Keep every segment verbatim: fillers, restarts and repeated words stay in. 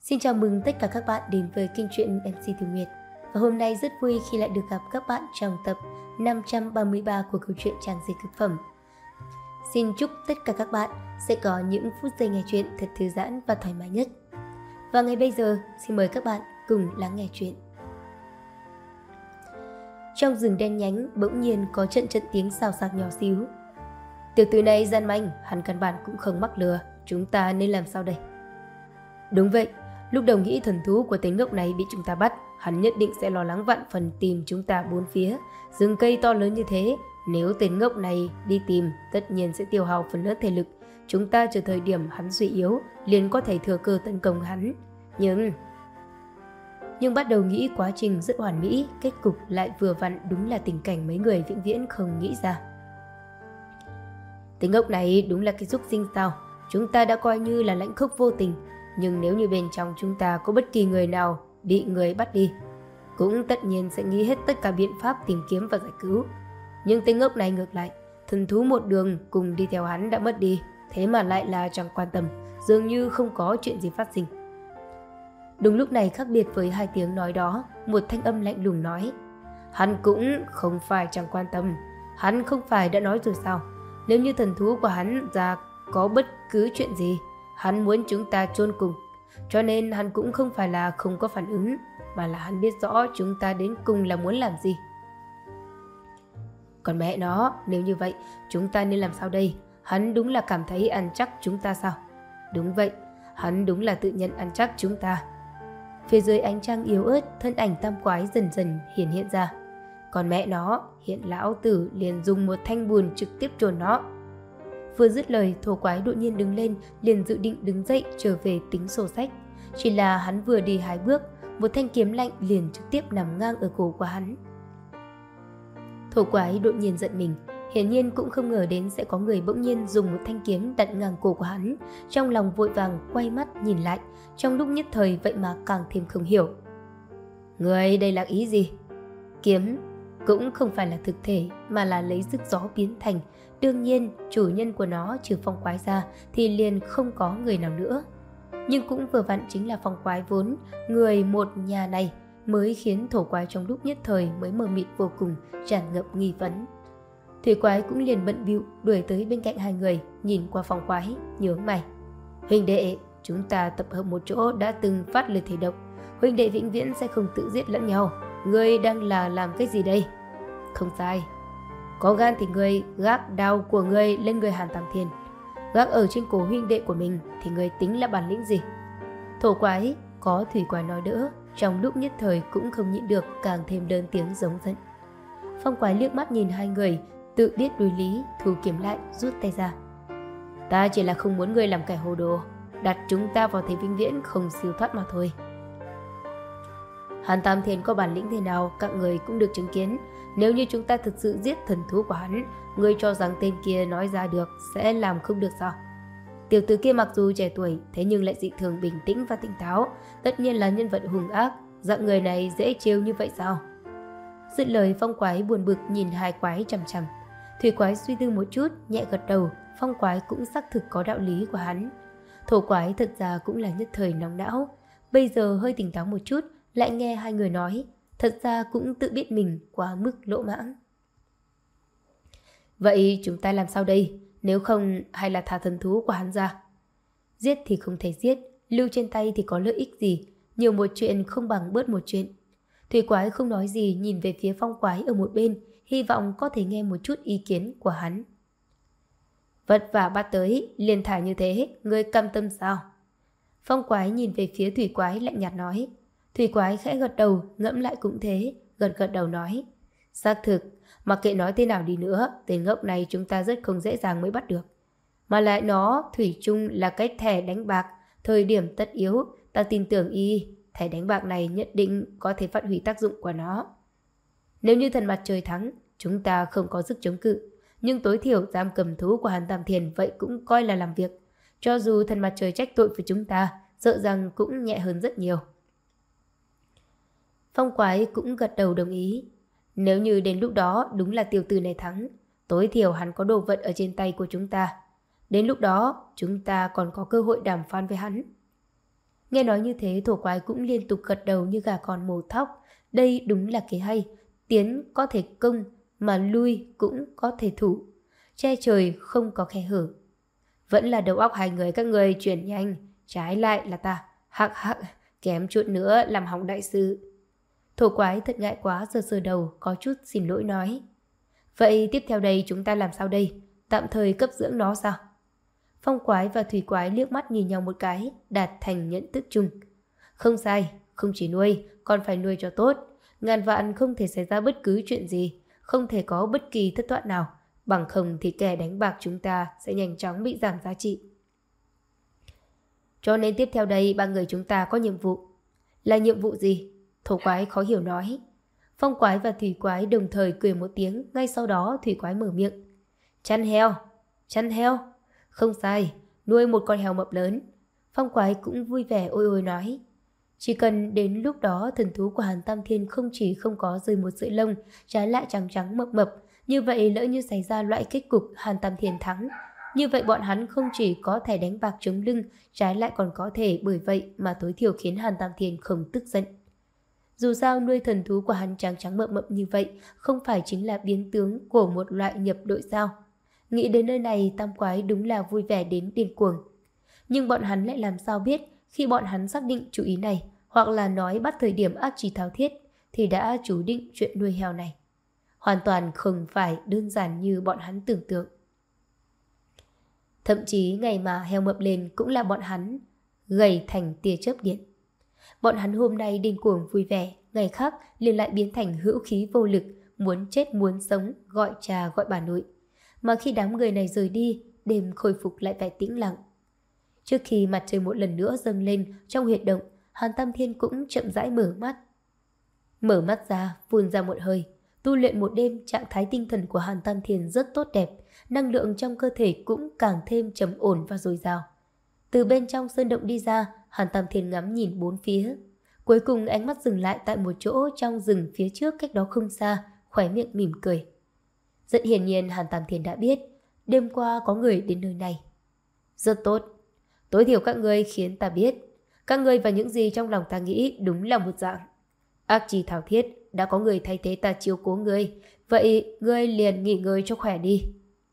Xin chào mừng tất cả các bạn đến với kênh truyện em xê Từ Nguyệt. Và hôm nay rất vui khi lại được gặp các bạn trong tập năm trăm ba mươi ba của câu chuyện Tràng Dịch Cực Phẩm. Xin chúc tất cả các bạn sẽ có những phút giây nghe chuyện thật thư giãn và thoải mái nhất. Và ngay bây giờ, xin mời các bạn cùng lắng nghe chuyện. Trong rừng đen nhánh bỗng nhiên có trận trận tiếng xào xạc nhỏ xíu. Tiểu tử này gian manh, hắn căn bản cũng không mắc lừa, chúng ta nên làm sao đây? Đúng vậy, lúc đầu nghĩ thần thú của tên ngốc này bị chúng ta bắt, hắn nhất định sẽ lo lắng vạn phần tìm chúng ta bốn phía. Rừng cây to lớn như thế, nếu tên ngốc này đi tìm, tất nhiên sẽ tiêu hao phần lớn thể lực. Chúng ta chờ thời điểm hắn suy yếu, liền có thể thừa cơ tấn công hắn. Nhưng... Nhưng bắt đầu nghĩ quá trình rất hoàn mỹ, kết cục lại vừa vặn đúng là tình cảnh mấy người vĩnh viễn không nghĩ ra. Tên ngốc này đúng là cái xúc sinh sao? Chúng ta đã coi như là lãnh khốc vô tình. Nhưng nếu như bên trong chúng ta có bất kỳ người nào bị người bắt đi, cũng tất nhiên sẽ nghĩ hết tất cả biện pháp tìm kiếm và giải cứu. Nhưng tên ngốc này ngược lại, thần thú một đường cùng đi theo hắn đã mất đi, thế mà lại là chẳng quan tâm, dường như không có chuyện gì phát sinh. Đúng lúc này, khác biệt với hai tiếng nói đó, một thanh âm lạnh lùng nói: hắn cũng không phải chẳng quan tâm, hắn không phải đã nói rồi sao? Nếu như thần thú của hắn ra có bất cứ chuyện gì, hắn muốn chúng ta chôn cùng. Cho nên hắn cũng không phải là không có phản ứng, mà là hắn biết rõ chúng ta đến cùng là muốn làm gì. Còn mẹ nó, nếu như vậy, chúng ta nên làm sao đây? Hắn đúng là cảm thấy ăn chắc chúng ta sao? Đúng vậy, hắn đúng là tự nhận ăn chắc chúng ta. Phía dưới ánh trăng yếu ớt, thân ảnh tam quái dần dần hiện hiện ra. Còn mẹ nó, hiện lão tử liền dùng một thanh bùn trực tiếp chôn nó. Vừa dứt lời, thổ quái đột nhiên đứng lên, liền dự định đứng dậy trở về tính sổ sách. Chỉ là hắn vừa đi hai bước, một thanh kiếm lạnh liền trực tiếp nằm ngang ở cổ của hắn. Thổ quái đột nhiên giận mình, hiển nhiên cũng không ngờ đến sẽ có người bỗng nhiên dùng một thanh kiếm đặt ngang cổ của hắn. Trong lòng vội vàng quay mắt nhìn lại, trong lúc nhất thời vậy mà càng thêm không hiểu. Người đây là ý gì? Kiếm cũng không phải là thực thể, mà là lấy sức gió biến thành. Đương nhiên, chủ nhân của nó trừ phong quái ra thì liền không có người nào nữa. Nhưng cũng vừa vặn chính là phong quái vốn người một nhà này mới khiến thổ quái trong lúc nhất thời mới mờ mịt vô cùng, tràn ngập nghi vấn. Thủy quái cũng liền bận bịu đuổi tới bên cạnh hai người, nhìn qua phong quái, nhớ mày. Huynh đệ, chúng ta tập hợp một chỗ đã từng phát lời thề độc, huynh đệ vĩnh viễn sẽ không tự giết lẫn nhau. Ngươi đang là làm cái gì đây? Không sai, có gan thì ngươi gác đao của ngươi lên người Hàn Tam Thiên, gác ở trên cổ huynh đệ của mình thì ngươi tính là bản lĩnh gì? Thổ quái có thủy quái nói đỡ, trong lúc nhất thời cũng không nhịn được, càng thêm đơn tiếng giống giận. Phong quái liếc mắt nhìn hai người, tự biết đối lý, thu kiếm lại, rút tay ra. Ta chỉ là không muốn ngươi làm kẻ hồ đồ, đặt chúng ta vào thế vĩnh viễn không siêu thoát mà thôi. Hàn Tam Thiên có bản lĩnh thế nào các người cũng được chứng kiến. Nếu như chúng ta thực sự giết thần thú của hắn, ngươi cho rằng tên kia nói ra được sẽ làm không được sao? Tiểu tử kia mặc dù trẻ tuổi, thế nhưng lại dị thường bình tĩnh và tỉnh táo, tất nhiên là nhân vật hung ác. Dạng người này dễ trêu như vậy sao? Dứt lời, phong quái buồn bực nhìn hai quái chằm chằm. Thủy quái suy tư một chút, nhẹ gật đầu. Phong quái cũng xác thực có đạo lý của hắn. Thổ quái thật ra cũng là nhất thời nóng não, bây giờ hơi tỉnh táo một chút, lại nghe hai người nói, thật ra cũng tự biết mình quá mức lỗ mãng. Vậy chúng ta làm sao đây? Nếu không, hay là thả thần thú của hắn ra? Giết thì không thể giết, lưu trên tay thì có lợi ích gì? Nhiều một chuyện không bằng bớt một chuyện. Thủy quái không nói gì, nhìn về phía phong quái ở một bên, hy vọng có thể nghe một chút ý kiến của hắn. Vất vả bắt tới, liền thả như thế, ngươi cam tâm sao? Phong quái nhìn về phía thủy quái lạnh nhạt nói. Thủy quái khẽ gật đầu, ngẫm lại cũng thế, gật gật đầu nói. Xác thực, mặc kệ nói thế nào đi nữa, tên ngốc này chúng ta rất không dễ dàng mới bắt được. Mà lại nó, thủy chung là cái thẻ đánh bạc, thời điểm tất yếu, ta tin tưởng y, thẻ đánh bạc này nhất định có thể phát huy tác dụng của nó. Nếu như thần mặt trời thắng, chúng ta không có sức chống cự, nhưng tối thiểu giam cầm thú của Hàn Tam Thiên vậy cũng coi là làm việc. Cho dù thần mặt trời trách tội với chúng ta, sợ rằng cũng nhẹ hơn rất nhiều. Phong quái cũng gật đầu đồng ý. Nếu như đến lúc đó đúng là tiểu tử này thắng, tối thiểu hắn có đồ vật ở trên tay của chúng ta. Đến lúc đó chúng ta còn có cơ hội đàm phán với hắn. Nghe nói như thế, thổ quái cũng liên tục gật đầu như gà con mổ thóc. Đây đúng là kế hay. Tiến có thể công, mà lui cũng có thể thủ. Che trời không có khe hở. Vẫn là đầu óc hai người các người chuyển nhanh. Trái lại là ta. Hắc hắc, kém chút nữa làm hỏng đại sự. Thổ quái thật ngại quá, sờ sờ đầu, có chút xin lỗi nói. Vậy tiếp theo đây chúng ta làm sao đây? Tạm thời cấp dưỡng nó sao? Phong quái và thủy quái liếc mắt nhìn nhau một cái, đạt thành nhận thức chung. Không sai, không chỉ nuôi, còn phải nuôi cho tốt. Ngàn vạn không thể xảy ra bất cứ chuyện gì, không thể có bất kỳ thất thoát nào. Bằng không thì kẻ đánh bạc chúng ta sẽ nhanh chóng bị giảm giá trị. Cho nên tiếp theo đây ba người chúng ta có nhiệm vụ. Là nhiệm vụ gì? Thổ quái khó hiểu nói. Phong quái và thủy quái đồng thời cười một tiếng, ngay sau đó thủy quái mở miệng. Chăn heo, chăn heo. Không sai, nuôi một con heo mập lớn. Phong quái cũng vui vẻ ôi ôi nói. Chỉ cần đến lúc đó thần thú của Hàn Tam Thiên không chỉ không có rơi một sợi lông, trái lại trắng trắng mập mập, như vậy lỡ như xảy ra loại kết cục Hàn Tam Thiên thắng. Như vậy bọn hắn không chỉ có thể đánh bạc chống lưng, trái lại còn có thể bởi vậy mà tối thiểu khiến Hàn Tam Thiên không tức giận. Dù sao nuôi thần thú của hắn trắng trắng mập mập như vậy không phải chính là biến tướng của một loại nhập đội sao. Nghĩ đến nơi này, tam quái đúng là vui vẻ đến điên cuồng. Nhưng bọn hắn lại làm sao biết khi bọn hắn xác định chủ ý này, hoặc là nói bắt thời điểm ác chỉ tháo thiết, thì đã chủ định chuyện nuôi heo này. Hoàn toàn không phải đơn giản như bọn hắn tưởng tượng. Thậm chí ngày mà heo mập lên cũng là bọn hắn gầy thành tia chớp điện. Bọn hắn hôm nay điên cuồng vui vẻ, ngày khác liền lại biến thành hữu khí vô lực, muốn chết muốn sống, gọi cha gọi bà nội. Mà khi đám người này rời đi, đêm khôi phục lại vẻ tĩnh lặng. Trước khi mặt trời một lần nữa dâng lên trong huyệt động, Hàn Tam Thiên cũng chậm rãi mở mắt. Mở mắt ra, phun ra một hơi. Tu luyện một đêm, trạng thái tinh thần của Hàn Tam Thiên rất tốt đẹp, năng lượng trong cơ thể cũng càng thêm trầm ổn và dồi dào. Từ bên trong sơn động đi ra, Hàn Tam Thiên ngắm nhìn bốn phía. Cuối cùng ánh mắt dừng lại tại một chỗ trong rừng phía trước cách đó không xa, khóe miệng mỉm cười. Rất hiển nhiên Hàn Tam Thiên đã biết, đêm qua có người đến nơi này. Rất tốt, tối thiểu các ngươi khiến ta biết, các ngươi và những gì trong lòng ta nghĩ đúng là một dạng. Ác chi thảo thiết, đã có người thay thế ta chiếu cố ngươi, vậy ngươi liền nghỉ ngơi cho khỏe đi.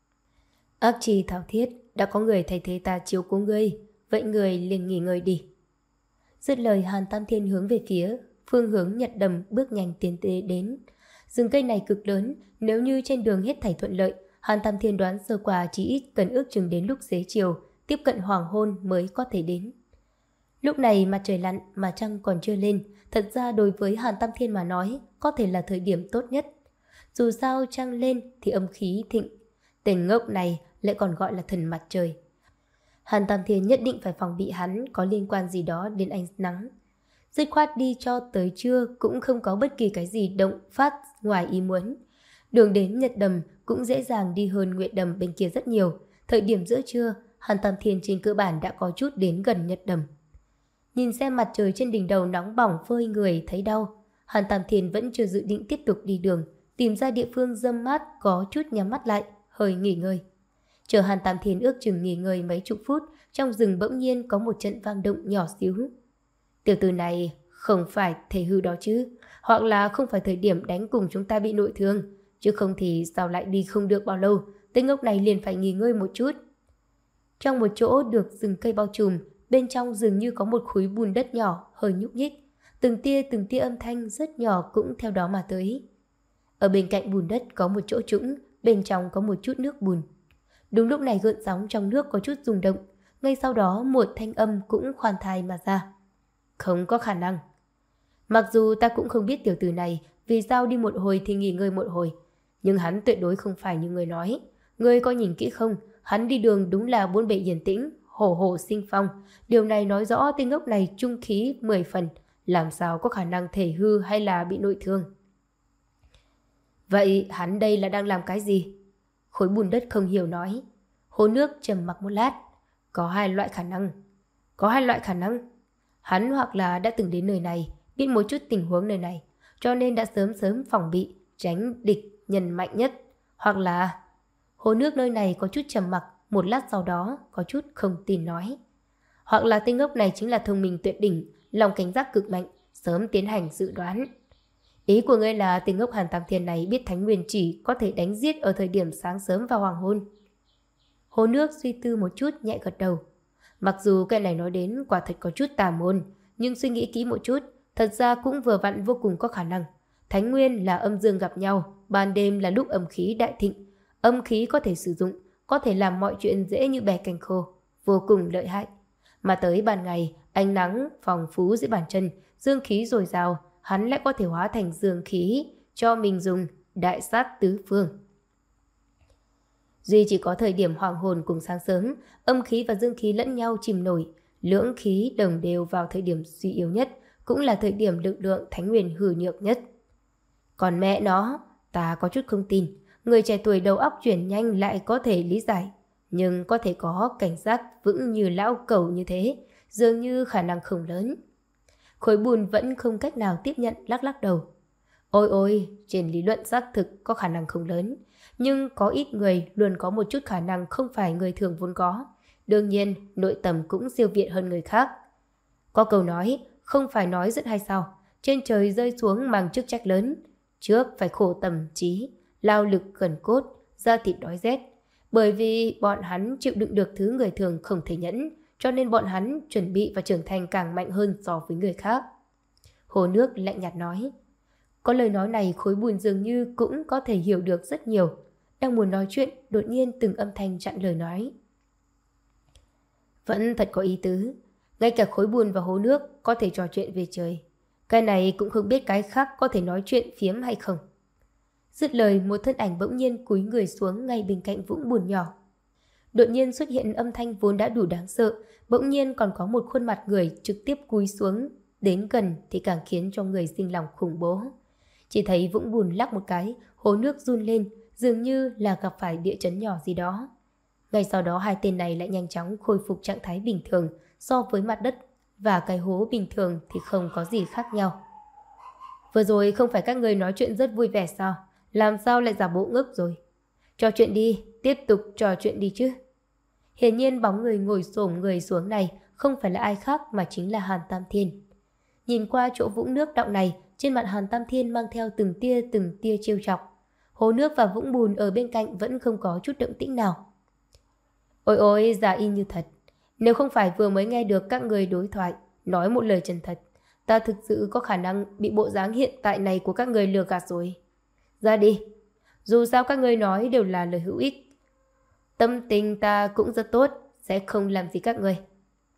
Ác chi thảo thiết, đã có người thay thế ta chiếu cố ngươi, vậy ngươi liền nghỉ ngơi đi. Dứt lời, Hàn Tam Thiên hướng về phía phương hướng Nhật Đầm bước nhanh tiến tới đến. Rừng cây này cực lớn, nếu như trên đường hết thảy thuận lợi, Hàn Tam Thiên đoán sơ qua chỉ ít cần ước chừng đến lúc xế chiều, tiếp cận hoàng hôn mới có thể đến. Lúc này mặt trời lặn mà trăng còn chưa lên, thật ra đối với Hàn Tam Thiên mà nói, có thể là thời điểm tốt nhất. Dù sao trăng lên thì âm khí thịnh, tên ngốc này lại còn gọi là thần mặt trời. Hàn Tam Thiên nhất định phải phòng bị hắn có liên quan gì đó đến ánh nắng. Dứt khoát đi cho tới trưa cũng không có bất kỳ cái gì động phát ngoài ý muốn. Đường đến Nhật Đầm cũng dễ dàng đi hơn Nguyệt Đầm bên kia rất nhiều. Thời điểm giữa trưa, Hàn Tam Thiên trên cơ bản đã có chút đến gần Nhật Đầm. Nhìn xem mặt trời trên đỉnh đầu nóng bỏng phơi người thấy đau, Hàn Tam Thiên vẫn chưa dự định tiếp tục đi đường, tìm ra địa phương râm mát có chút nhắm mắt lại, hơi nghỉ ngơi. Chờ Hàn Tam Thiên ước chừng nghỉ ngơi mấy chục phút, trong rừng bỗng nhiên có một trận vang động nhỏ xíu. Tiểu tử này không phải thể hư đó chứ, hoặc là không phải thời điểm đánh cùng chúng ta bị nội thương, chứ không thì sao lại đi không được bao lâu, tên ngốc này liền phải nghỉ ngơi một chút. Trong một chỗ được rừng cây bao trùm, bên trong dường như có một khối bùn đất nhỏ hơi nhúc nhích, từng tia từng tia âm thanh rất nhỏ cũng theo đó mà tới. Ở bên cạnh bùn đất có một chỗ trũng, bên trong có một chút nước bùn. Đúng lúc này gợn sóng trong nước có chút rung động, ngay sau đó một thanh âm cũng khoan thai mà ra. Không có khả năng. Mặc dù ta cũng không biết tiểu tử này vì sao đi một hồi thì nghỉ ngơi một hồi, nhưng hắn tuyệt đối không phải như người nói. Người có nhìn kỹ không, hắn đi đường đúng là bốn bề yên tĩnh, hổ hổ sinh phong. Điều này nói rõ tên ngốc này trung khí mười phần, làm sao có khả năng thể hư hay là bị nội thương. Vậy hắn đây là đang làm cái gì? Khối bùn đất không hiểu nói. Hồ nước trầm mặc một lát. Có hai loại khả năng. Có hai loại khả năng. Hắn hoặc là đã từng đến nơi này, biết một chút tình huống nơi này, cho nên đã sớm sớm phòng bị, tránh địch nhân mạnh nhất. Hoặc là hồ nước nơi này có chút trầm mặc, một lát sau đó có chút không tin nói. hoặc là tên ngốc này chính là thông minh tuyệt đỉnh, lòng cảnh giác cực mạnh, sớm tiến hành dự đoán. Ý của ngươi là tên ngốc Hàn Tam Thiên này biết Thánh Nguyên chỉ có thể đánh giết ở thời điểm sáng sớm và hoàng hôn. Hồ Nước suy tư một chút nhẹ gật đầu. Mặc dù cái này nói đến quả thật có chút tà môn, nhưng suy nghĩ kỹ một chút, thật ra cũng vừa vặn vô cùng có khả năng. Thánh Nguyên là âm dương gặp nhau, ban đêm là lúc âm khí đại thịnh. Âm khí có thể sử dụng, có thể làm mọi chuyện dễ như bẻ cành khô, vô cùng lợi hại. Mà tới ban ngày, ánh nắng phong phú dưới bàn chân, dương khí dồi dào, hắn lại có thể hóa thành dương khí cho mình dùng, đại sát tứ phương. Duy chỉ có thời điểm hoàng hôn cùng sáng sớm, âm khí và dương khí lẫn nhau chìm nổi, lưỡng khí đồng đều vào thời điểm suy yếu nhất, cũng là thời điểm lực lượng Thánh Nguyên hư nhược nhất. Còn mẹ nó, ta có chút không tin, người trẻ tuổi đầu óc chuyển nhanh lại có thể lý giải, nhưng có thể có cảnh giác vững như lão cẩu như thế, dường như khả năng không lớn. Khối bùn vẫn không cách nào tiếp nhận, lắc lắc đầu. Ôi ôi, trên lý luận xác thực có khả năng không lớn, nhưng có ít người luôn có một chút khả năng không phải người thường vốn có. Đương nhiên, nội tâm cũng siêu việt hơn người khác. Có câu nói, không phải nói rất hay sao, trên trời rơi xuống mang chức trách lớn. Trước phải khổ tâm trí, lao lực gần cốt, da thịt đói rét. Bởi vì bọn hắn chịu đựng được thứ người thường không thể nhẫn, cho nên bọn hắn chuẩn bị và trưởng thành càng mạnh hơn so với người khác. Hồ Nước lạnh nhạt nói. Có lời nói này Khối Bùn dường như cũng có thể hiểu được rất nhiều. Đang muốn nói chuyện, đột nhiên từng âm thanh chặn lời nói. Vẫn thật có ý tứ. Ngay cả Khối Bùn và Hồ Nước có thể trò chuyện về trời. Cái này cũng không biết cái khác có thể nói chuyện phiếm hay không. Dứt lời, một thân ảnh bỗng nhiên cúi người xuống ngay bên cạnh vũng bùn nhỏ. Đột nhiên xuất hiện âm thanh vốn đã đủ đáng sợ, bỗng nhiên còn có một khuôn mặt người trực tiếp cúi xuống. Đến gần thì càng khiến cho người sinh lòng khủng bố. Chỉ thấy vũng bùn lắc một cái, hồ nước run lên, dường như là gặp phải địa chấn nhỏ gì đó. Ngay sau đó hai tên này lại nhanh chóng khôi phục trạng thái bình thường, so với mặt đất và cái hố bình thường thì không có gì khác nhau. Vừa rồi không phải các người nói chuyện rất vui vẻ sao? Làm sao lại giả bộ ngốc rồi? Trò chuyện đi, tiếp tục trò chuyện đi chứ. Hiển nhiên bóng người ngồi xổm người xuống này không phải là ai khác mà chính là Hàn Tam Thiên. Nhìn qua chỗ vũng nước đọng này, trên mặt Hàn Tam Thiên mang theo từng tia từng tia trêu chọc. Hồ nước và vũng bùn ở bên cạnh vẫn không có chút động tĩnh nào. Ôi ôi, giả y như thật. Nếu không phải vừa mới nghe được các người đối thoại, nói một lời chân thật, ta thực sự có khả năng bị bộ dáng hiện tại này của các người lừa gạt rồi. Ra đi. Dù sao các người nói đều là lời hữu ích. Tâm tình ta cũng rất tốt, sẽ không làm gì các người.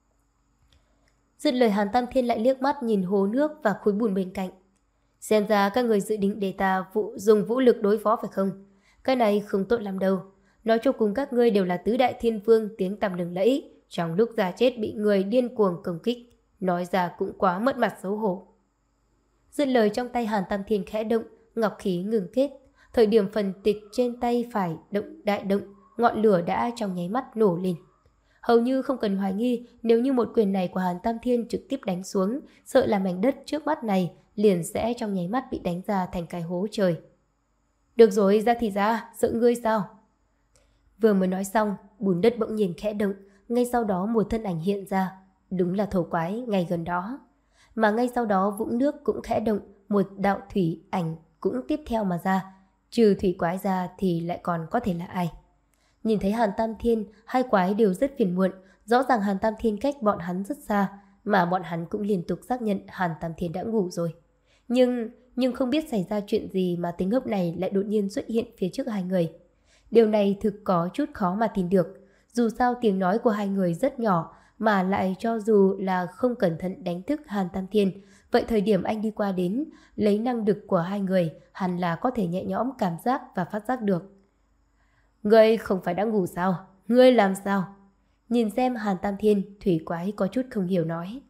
Dứt lời Hàn Tam Thiên lại liếc mắt nhìn hồ nước và khối bùn bên cạnh. Xem ra các người dự định để ta vụ, dùng vũ lực đối phó phải không? Cái này không tốt lắm đâu. Nói cho cùng các ngươi đều là tứ đại thiên vương tiếng tăm lừng lẫy, trong lúc già chết bị người điên cuồng công kích. Nói ra cũng quá mất mặt xấu hổ. Dứt lời trong tay Hàn Tam Thiên khẽ động, ngọc khí ngừng kết. Thời điểm phần tịch trên tay phải động đại động, ngọn lửa đã trong nháy mắt nổ lên. Hầu như không cần hoài nghi, nếu như một quyền này của Hàn Tam Thiên trực tiếp đánh xuống, sợ là mảnh đất trước mắt này liền sẽ trong nháy mắt bị đánh ra thành cái hố trời. Được rồi, ra thì ra, sợ ngươi sao? Vừa mới nói xong, bùn đất bỗng nhiên khẽ động, ngay sau đó một thân ảnh hiện ra, đúng là thổ quái ngay gần đó. Mà ngay sau đó vũng nước cũng khẽ động, một đạo thủy ảnh cũng tiếp theo mà ra, trừ thủy quái ra thì lại còn có thể là ai? Nhìn thấy Hàn Tam Thiên, hai quái đều rất phiền muộn, rõ ràng Hàn Tam Thiên cách bọn hắn rất xa, mà bọn hắn cũng liên tục xác nhận Hàn Tam Thiên đã ngủ rồi. Nhưng, nhưng không biết xảy ra chuyện gì mà tính ngốc này lại đột nhiên xuất hiện phía trước hai người. Điều này thực có chút khó mà tin được, dù sao tiếng nói của hai người rất nhỏ, mà lại cho dù là không cẩn thận đánh thức Hàn Tam Thiên, vậy thời điểm anh đi qua đến, lấy năng lực của hai người, hẳn là có thể nhẹ nhõm cảm giác và phát giác được. Ngươi không phải đã ngủ sao? Ngươi làm sao? Nhìn xem Hàn Tam Thiên, thủy quái có chút không hiểu nói.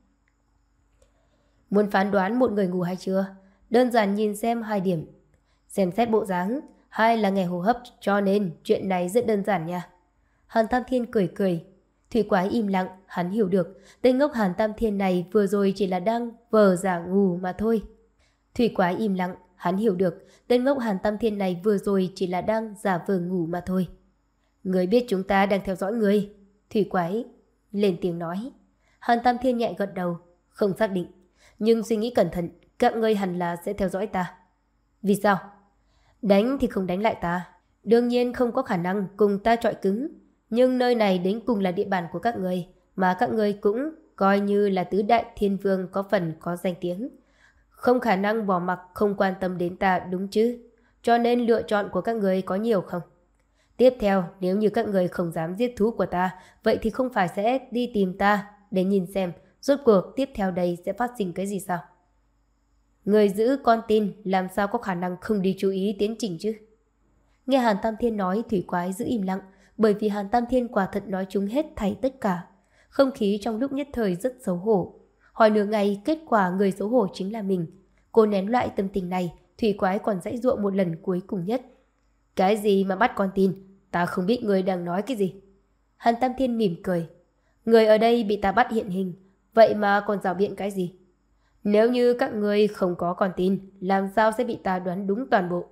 Muốn phán đoán một người ngủ hay chưa? Đơn giản nhìn xem hai điểm. Xem xét bộ dáng, hai là nghề hô hấp, cho nên chuyện này rất đơn giản nha. Hàn Tam Thiên cười cười. Thủy quái im lặng, hắn hiểu được, tên ngốc Hàn Tam Thiên này vừa rồi chỉ là đang vờ giả ngủ mà thôi. Thủy quái im lặng, hắn hiểu được, tên ngốc Hàn Tam Thiên này vừa rồi chỉ là đang giả vờ ngủ mà thôi. Người biết chúng ta đang theo dõi người. Thủy quái lên tiếng nói. Hàn Tam Thiên nhẹ gật đầu, không xác định. Nhưng suy nghĩ cẩn thận, các ngươi hẳn là sẽ theo dõi ta. Vì sao? Đánh thì không đánh lại ta. Đương nhiên không có khả năng cùng ta chọi cứng. Nhưng nơi này đến cùng là địa bàn của các ngươi, mà các ngươi cũng coi như là tứ đại thiên vương có phần có danh tiếng. Không khả năng bỏ mặc không quan tâm đến ta đúng chứ? Cho nên lựa chọn của các ngươi có nhiều không? Tiếp theo, nếu như các người không dám giết thú của ta, vậy thì không phải sẽ đi tìm ta để nhìn xem rốt cuộc tiếp theo đây sẽ phát sinh cái gì sao? Người giữ con tin làm sao có khả năng không đi chú ý tiến trình chứ? Nghe Hàn Tam Thiên nói, thủy quái giữ im lặng, bởi vì Hàn Tam Thiên quả thật nói chúng hết thảy tất cả. Không khí trong lúc nhất thời rất xấu hổ. Hỏi nửa ngày, kết quả người xấu hổ chính là mình. Cô nén loại tâm tình này, thủy quái còn dãy dụa một lần cuối cùng nhất. Cái gì mà bắt con tin? Ta không biết người đang nói cái gì. Hàn Tam Thiên mỉm cười. Người ở đây bị ta bắt hiện hình, vậy mà còn rào biện cái gì? Nếu như các ngươi không có con tin, làm sao sẽ bị ta đoán đúng toàn bộ?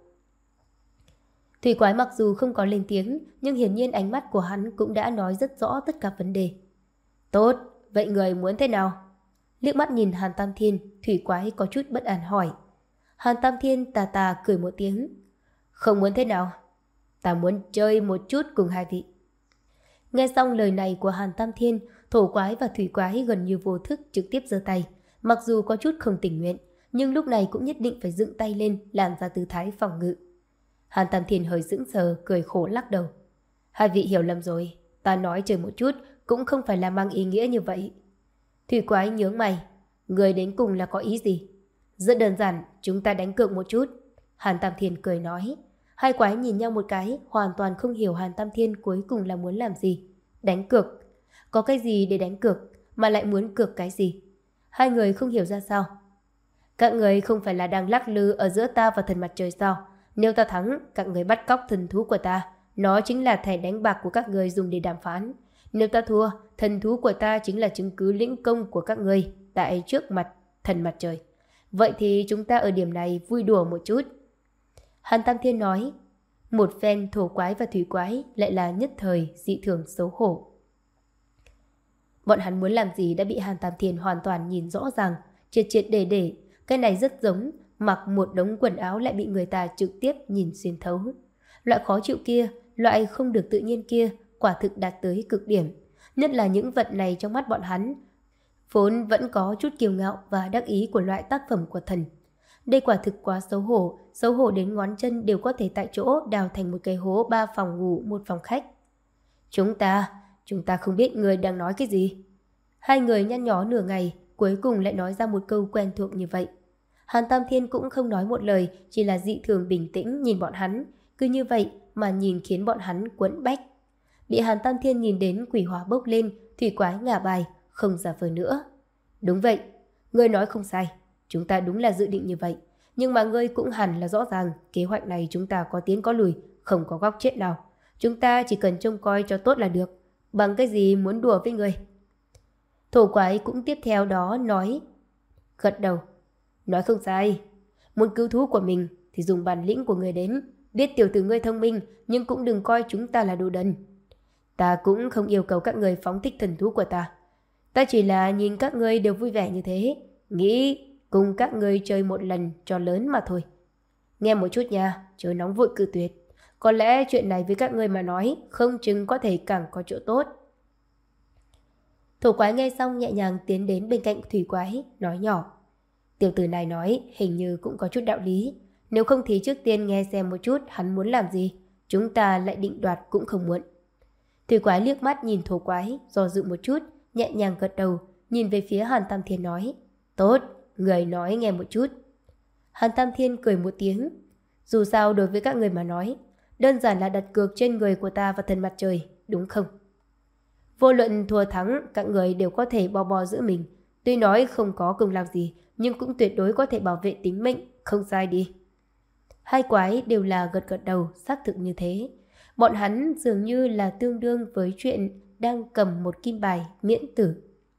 Thủy quái mặc dù không có lên tiếng, nhưng hiển nhiên ánh mắt của hắn cũng đã nói rất rõ tất cả vấn đề. Tốt, vậy người muốn thế nào? Liếc mắt nhìn Hàn Tam Thiên, thủy quái có chút bất an hỏi. Hàn Tam Thiên tà tà cười một tiếng. Không muốn thế nào? Ta muốn chơi một chút cùng hai vị. Nghe xong lời này của Hàn Tam Thiên, thổ quái và thủy quái gần như vô thức trực tiếp giơ tay. Mặc dù có chút không tình nguyện, nhưng lúc này cũng nhất định phải dựng tay lên làm ra tư thái phòng ngự. Hàn Tam Thiên hơi sững sờ, cười khổ lắc đầu. Hai vị hiểu lầm rồi, ta nói chơi một chút cũng không phải là mang ý nghĩa như vậy. Thủy quái nhướng mày, người đến cùng là có ý gì? Rất đơn giản, chúng ta đánh cược một chút. Hàn Tam Thiên cười nói. Hai quái nhìn nhau một cái, hoàn toàn không hiểu Hàn Tam Thiên cuối cùng là muốn làm gì. Đánh cược? Có cái gì để đánh cược, mà lại muốn cược cái gì? Hai người không hiểu ra sao. Các người không phải là đang lắc lư ở giữa ta và thần mặt trời sao? Nếu ta thắng, các người bắt cóc thần thú của ta. Nó chính là thẻ đánh bạc của các người dùng để đàm phán. Nếu ta thua, thần thú của ta chính là chứng cứ lĩnh công của các người tại trước mặt thần mặt trời. Vậy thì chúng ta ở điểm này vui đùa một chút. Hàn Tam Thiên nói. Một phen thổ quái và thủy quái lại là nhất thời dị thường xấu hổ. Bọn hắn muốn làm gì đã bị Hàn Tam Thiên hoàn toàn nhìn rõ ràng, triệt triệt để để. Cái này rất giống mặc một đống quần áo lại bị người ta trực tiếp nhìn xuyên thấu. Loại khó chịu kia, loại không được tự nhiên kia quả thực đạt tới cực điểm. Nhất là những vật này trong mắt bọn hắn vốn vẫn có chút kiêu ngạo và đắc ý của loại tác phẩm của thần. Đây quả thực quá xấu hổ, xấu hổ đến ngón chân đều có thể tại chỗ đào thành một cái hố ba phòng ngủ một phòng khách. Chúng ta, chúng ta không biết người đang nói cái gì. Hai người nhăn nhó nửa ngày, cuối cùng lại nói ra một câu quen thuộc như vậy. Hàn Tam Thiên cũng không nói một lời, chỉ là dị thường bình tĩnh nhìn bọn hắn. Cứ như vậy mà nhìn khiến bọn hắn quẫn bách. Bị Hàn Tam Thiên nhìn đến quỷ hỏa bốc lên, thủy quái ngả bài, không giả vờ nữa. Đúng vậy, ngươi nói không sai. Chúng ta đúng là dự định như vậy. Nhưng mà ngươi cũng hẳn là rõ ràng kế hoạch này chúng ta có tiến có lùi, không có góc chết nào. Chúng ta chỉ cần trông coi cho tốt là được. Bằng cái gì muốn đùa với ngươi? Thổ quái cũng tiếp theo đó nói. Gật đầu. Nói không sai. Muốn cứu thú của mình thì dùng bản lĩnh của người đến. Biết tiểu tử ngươi thông minh, nhưng cũng đừng coi chúng ta là đồ đần. Ta cũng không yêu cầu các ngươi phóng thích thần thú của ta. Ta chỉ là nhìn các ngươi đều vui vẻ như thế, nghĩ cùng các ngươi chơi một lần cho lớn mà thôi. Nghe một chút nha, chớ nóng vội cự tuyệt. Có lẽ chuyện này với các ngươi mà nói, không chừng có thể càng có chỗ tốt. Thổ quái nghe xong nhẹ nhàng tiến đến bên cạnh thủy quái, nói nhỏ. Tiểu tử này nói hình như cũng có chút đạo lý. Nếu không thì trước tiên nghe xem một chút hắn muốn làm gì, chúng ta lại định đoạt cũng không muộn. Thủy quái liếc mắt nhìn thổ quái, do dự một chút, nhẹ nhàng gật đầu, nhìn về phía Hàn Tam Thiên nói. Tốt, người nói nghe một chút. Hàn Tam Thiên cười một tiếng. Dù sao đối với các người mà nói, đơn giản là đặt cược trên người của ta và thần mặt trời, đúng không? Vô luận thua thắng, các người đều có thể bo bo giữ mình. Tuy nói không có công lao gì, nhưng cũng tuyệt đối có thể bảo vệ tính mệnh, không sai đi. Hai quái đều là gật gật đầu, xác thực như thế. Bọn hắn dường như là tương đương với chuyện đang cầm một kim bài miễn tử.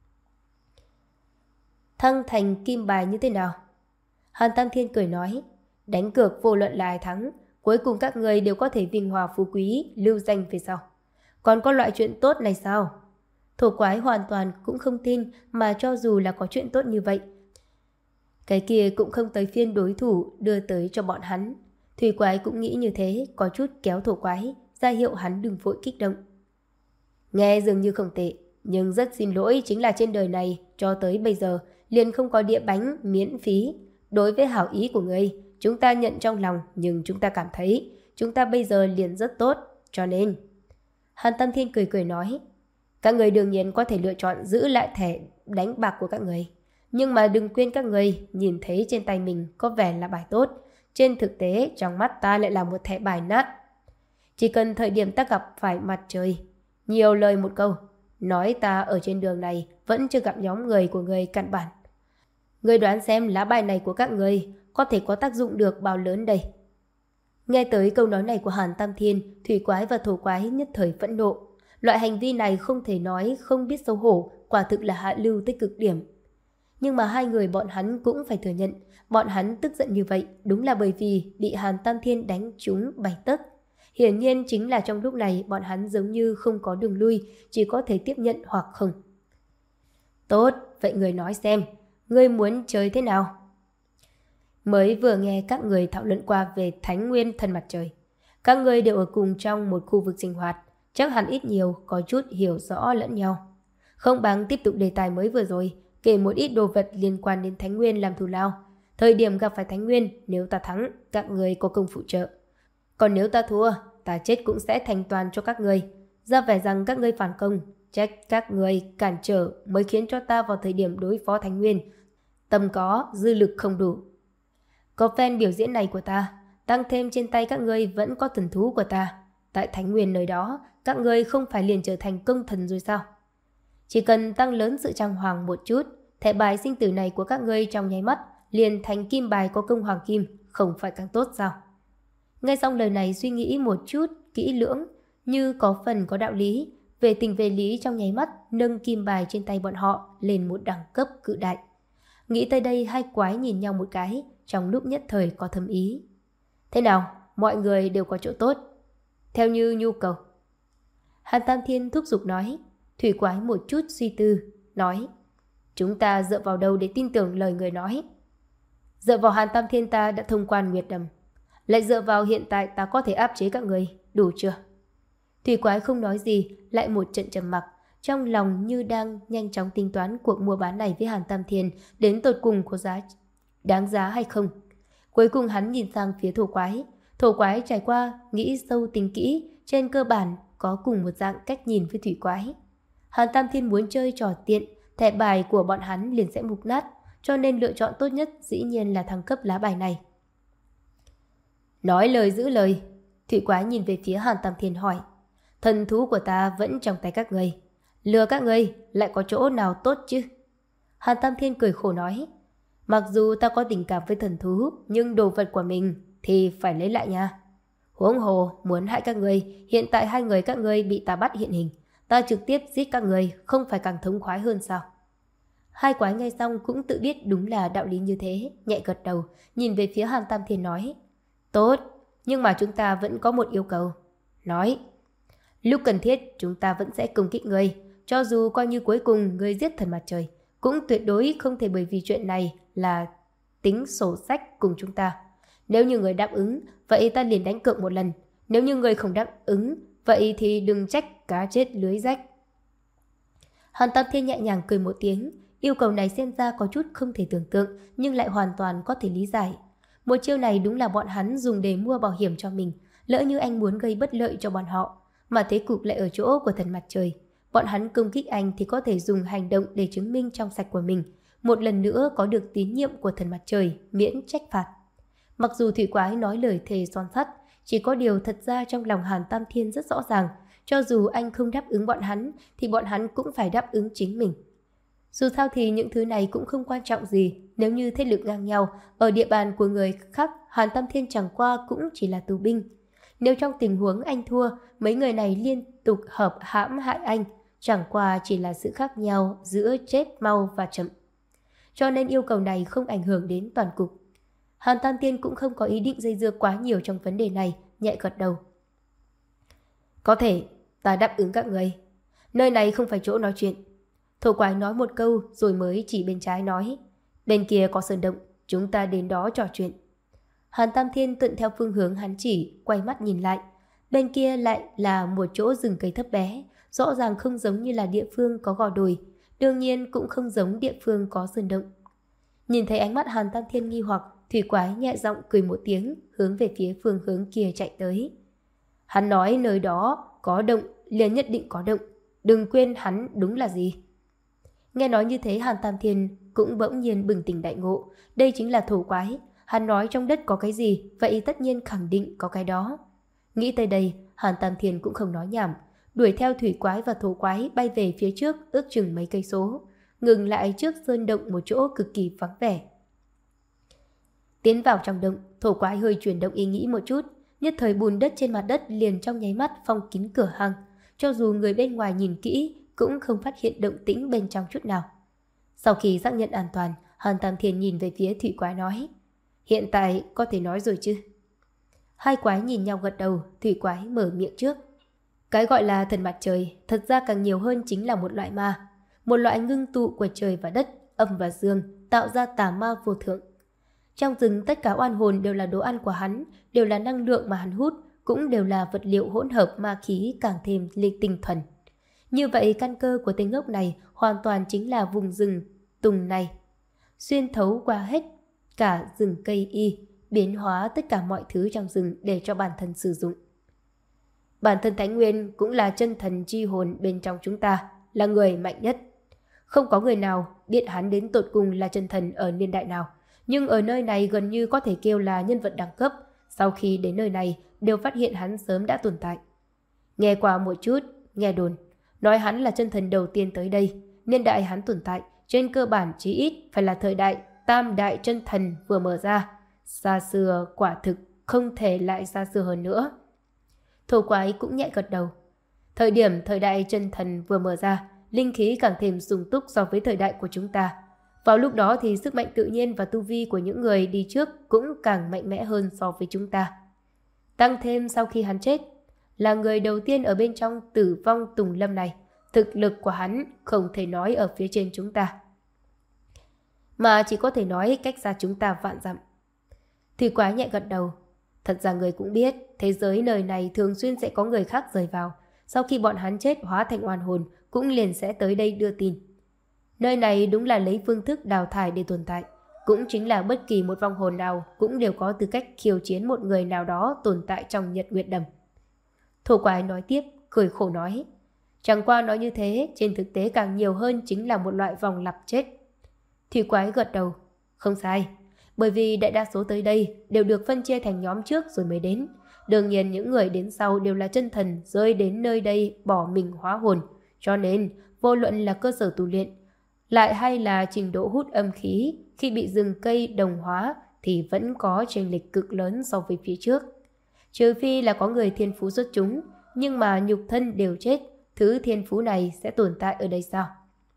Thăng thành kim bài như thế nào? Hàn Tam Thiên cười nói. Đánh cược vô luận là ai thắng, cuối cùng các người đều có thể vinh hòa phú quý, lưu danh về sau. Còn có loại chuyện tốt này sao? Thổ quái hoàn toàn cũng không tin, mà cho dù là có chuyện tốt như vậy, cái kia cũng không tới phiên đối thủ đưa tới cho bọn hắn. Thủy quái cũng nghĩ như thế, có chút kéo thổ quái, ra hiệu hắn đừng vội kích động. Nghe dường như không tệ, nhưng rất xin lỗi, chính là trên đời này cho tới bây giờ liền không có đĩa bánh miễn phí. Đối với hảo ý của ngươi, chúng ta nhận trong lòng, nhưng chúng ta cảm thấy chúng ta bây giờ liền rất tốt, cho nên... Hàn Tam Thiên cười cười nói, các người đương nhiên có thể lựa chọn giữ lại thẻ đánh bạc của các người, nhưng mà đừng quên các người nhìn thấy trên tay mình có vẻ là bài tốt, trên thực tế trong mắt ta lại là một thẻ bài nát. Chỉ cần thời điểm ta gặp phải mặt trời, nhiều lời một câu, nói ta ở trên đường này vẫn chưa gặp nhóm người của người căn bản. Người đoán xem lá bài này của các người có thể có tác dụng được bao lớn đây. Nghe tới câu nói này của Hàn Tam Thiên, thủy quái và thổ quái nhất thời phẫn nộ. Loại hành vi này không thể nói không biết xấu hổ, quả thực là hạ lưu tới cực điểm. Nhưng mà hai người bọn hắn cũng phải thừa nhận, bọn hắn tức giận như vậy đúng là bởi vì bị Hàn Tam Thiên đánh trúng bảy tấc. Hiển nhiên chính là trong lúc này bọn hắn giống như không có đường lui, chỉ có thể tiếp nhận hoặc không. Tốt, vậy người nói xem, người muốn chơi thế nào? Mới vừa nghe các người thảo luận qua về Thánh Nguyên Thần Mặt Trời. Các người đều ở cùng trong một khu vực sinh hoạt, chắc hẳn ít nhiều có chút hiểu rõ lẫn nhau. Không bằng tiếp tục đề tài mới vừa rồi, kể một ít đồ vật liên quan đến Thánh Nguyên làm thù lao. Thời điểm gặp phải Thánh Nguyên, nếu ta thắng, các người có công phụ trợ. Còn nếu ta thua, ta chết cũng sẽ thành toàn cho các người. Ra vẻ rằng các ngươi phản công, trách các người cản trở mới khiến cho ta vào thời điểm đối phó Thánh Nguyên tầm có, dư lực không đủ. Có phen biểu diễn này của ta, tăng thêm trên tay các ngươi vẫn có thần thú của ta. Tại Thánh Nguyên nơi đó, các ngươi không phải liền trở thành công thần rồi sao? Chỉ cần tăng lớn sự trang hoàng một chút, thẻ bài sinh tử này của các ngươi trong nháy mắt liền thành kim bài có công hoàng kim, không phải càng tốt sao? Nghe xong lời này suy nghĩ một chút kỹ lưỡng, như có phần có đạo lý, về tình về lý trong nháy mắt nâng kim bài trên tay bọn họ lên một đẳng cấp cự đại. Nghĩ tới đây hai quái nhìn nhau một cái, trong lúc nhất thời có thâm ý. Thế nào, mọi người đều có chỗ tốt, theo như nhu cầu. Hàn Tam Thiên thúc giục nói. Thủy quái một chút suy tư, nói, chúng ta dựa vào đâu để tin tưởng lời người nói? Dựa vào Hàn Tam Thiên ta đã thông quan Nguyệt Đầm, lại dựa vào hiện tại ta có thể áp chế các người, đủ chưa? Thủy quái không nói gì, lại một trận trầm mặc, trong lòng như đang nhanh chóng tính toán cuộc mua bán này với Hàn Tam Thiên đến tột cùng có giá đáng giá hay không. Cuối cùng hắn nhìn sang phía thổ quái. Thổ quái trải qua nghĩ sâu tính kỹ, trên cơ bản có cùng một dạng cách nhìn với thủy quái. Hàn Tam Thiên muốn chơi trò tiện, thẻ bài của bọn hắn liền sẽ mục nát, cho nên lựa chọn tốt nhất dĩ nhiên là thăng cấp lá bài này. Nói lời giữ lời, thủy quái nhìn về phía Hàn Tam Thiên hỏi, thần thú của ta vẫn trong tay các người, lừa các người lại có chỗ nào tốt chứ? Hàn Tam Thiên cười khổ nói, mặc dù ta có tình cảm với thần thú, nhưng đồ vật của mình thì phải lấy lại nha. Huống hồ muốn hại các người, hiện tại hai người các người bị ta bắt hiện hình, ta trực tiếp giết các người không phải càng thống khoái hơn sao? Hai quái nghe xong cũng tự biết đúng là đạo lý như thế, nhẹ gật đầu, nhìn về phía Hàn Tam Thiên nói, tốt, nhưng mà chúng ta vẫn có một yêu cầu. Nói, lúc cần thiết chúng ta vẫn sẽ công kích người, cho dù coi như cuối cùng người giết thần mặt trời, cũng tuyệt đối không thể bởi vì chuyện này là tính sổ sách cùng chúng ta. Nếu như người đáp ứng, vậy ta liền đánh cược một lần. Nếu như người không đáp ứng, vậy thì đừng trách cá chết lưới rách. Hàn Tam Thiên nhẹ nhàng cười một tiếng. Yêu cầu này xem ra có chút không thể tưởng tượng, nhưng lại hoàn toàn có thể lý giải. Một chiêu này đúng là bọn hắn dùng để mua bảo hiểm cho mình. Lỡ như anh muốn gây bất lợi cho bọn họ, mà thế cục lại ở chỗ của thần mặt trời, bọn hắn công kích anh thì có thể dùng hành động để chứng minh trong sạch của mình, một lần nữa có được tín nhiệm của thần mặt trời, miễn trách phạt. Mặc dù thủy quái nói lời thề son sắt, chỉ có điều thật ra trong lòng Hàn Tam Thiên rất rõ ràng, cho dù anh không đáp ứng bọn hắn thì bọn hắn cũng phải đáp ứng chính mình. Dù sao thì những thứ này cũng không quan trọng gì, nếu như thế lực ngang nhau ở địa bàn của người khác, Hàn Tam Thiên chẳng qua cũng chỉ là tù binh. Nếu trong tình huống anh thua, mấy người này liên tục hợp hãm hại anh, chẳng qua chỉ là sự khác nhau giữa chết mau và chậm. Cho nên yêu cầu này không ảnh hưởng đến toàn cục. Hàn Tam Thiên cũng không có ý định dây dưa quá nhiều trong vấn đề này, nhẹ gật đầu. Có thể, ta đáp ứng các người. Nơi này không phải chỗ nói chuyện. Thổ quái nói một câu rồi mới chỉ bên trái nói. Bên kia có sơn động, chúng ta đến đó trò chuyện. Hàn Tam Thiên thuận theo phương hướng hắn chỉ, quay mắt nhìn lại. Bên kia lại là một chỗ rừng cây thấp bé, rõ ràng không giống như là địa phương có gò đồi, đương nhiên cũng không giống địa phương có sơn động. Nhìn thấy ánh mắt Hàn Tam Thiên nghi hoặc, thủy quái nhẹ giọng cười một tiếng, hướng về phía phương hướng kia chạy tới. Hắn nói nơi đó có động, liền nhất định có động, đừng quên hắn đúng là gì. Nghe nói như thế, Hàn Tam Thiên cũng bỗng nhiên bừng tỉnh đại ngộ, đây chính là thổ quái. Hắn nói trong đất có cái gì, vậy tất nhiên khẳng định có cái đó. Nghĩ tới đây, Hàn Tam Thiên cũng không nói nhảm, đuổi theo thủy quái và thổ quái bay về phía trước ước chừng mấy cây số, ngừng lại trước sơn động một chỗ cực kỳ vắng vẻ. Tiến vào trong động, thổ quái hơi chuyển động ý nghĩ một chút, nhất thời bùn đất trên mặt đất liền trong nháy mắt phong kín cửa hang, cho dù người bên ngoài nhìn kỹ cũng không phát hiện động tĩnh bên trong chút nào. Sau khi xác nhận an toàn, Hàn Tam Thiên nhìn về phía thủy quái nói, hiện tại có thể nói rồi chứ? Hai quái nhìn nhau gật đầu, thủy quái mở miệng trước. Cái gọi là thần mặt trời thật ra càng nhiều hơn chính là một loại ma, một loại ngưng tụ của trời và đất, âm và dương, tạo ra tà ma vô thượng. Trong rừng tất cả oan hồn đều là đồ ăn của hắn, đều là năng lượng mà hắn hút, cũng đều là vật liệu hỗn hợp ma khí càng thêm linh tinh thuần. Như vậy căn cơ của tên ngốc này hoàn toàn chính là vùng rừng tùng này, xuyên thấu qua hết cả rừng cây y, biến hóa tất cả mọi thứ trong rừng để cho bản thân sử dụng. Bản thân Thánh Nguyên cũng là chân thần chi hồn bên trong chúng ta, là người mạnh nhất. Không có người nào biết hắn đến tột cùng là chân thần ở niên đại nào, nhưng ở nơi này gần như có thể kêu là nhân vật đẳng cấp. Sau khi đến nơi này đều phát hiện hắn sớm đã tồn tại. Nghe qua một chút, nghe đồn nói hắn là chân thần đầu tiên tới đây. Niên đại hắn tồn tại trên cơ bản chí ít phải là thời đại tam đại chân thần vừa mở ra. Xa xưa quả thực không thể lại xa xưa hơn nữa. Thổ quái cũng nhẹ gật đầu. Thời điểm thời đại chân thần vừa mở ra, linh khí càng thêm sung túc so với thời đại của chúng ta. Vào lúc đó thì sức mạnh tự nhiên và tu vi của những người đi trước cũng càng mạnh mẽ hơn so với chúng ta. Tăng thêm sau khi hắn chết, là người đầu tiên ở bên trong tử vong tùng lâm này, thực lực của hắn không thể nói ở phía trên chúng ta, mà chỉ có thể nói cách xa chúng ta vạn dặm. Thủy quái nhẹ gật đầu. Thật ra người cũng biết, thế giới nơi này thường xuyên sẽ có người khác rời vào. Sau khi bọn hắn chết hóa thành oan hồn, cũng liền sẽ tới đây đưa tin. Nơi này đúng là lấy phương thức đào thải để tồn tại. Cũng chính là bất kỳ một vong hồn nào cũng đều có tư cách khiêu chiến một người nào đó tồn tại trong Nhật Nguyệt Đầm. Thổ quái nói tiếp, cười khổ nói. Chẳng qua nói như thế, trên thực tế càng nhiều hơn chính là một loại vòng lặp chết. Thủy quái gật đầu. Không sai. Bởi vì đại đa số tới đây đều được phân chia thành nhóm trước rồi mới đến. Đương nhiên những người đến sau đều là chân thần rơi đến nơi đây bỏ mình hóa hồn. Cho nên vô luận là cơ sở tu luyện, lại hay là trình độ hút âm khí, khi bị rừng cây đồng hóa thì vẫn có chênh lệch cực lớn so với phía trước. Trừ phi là có người thiên phú xuất chúng, nhưng mà nhục thân đều chết, thứ thiên phú này sẽ tồn tại ở đây sao?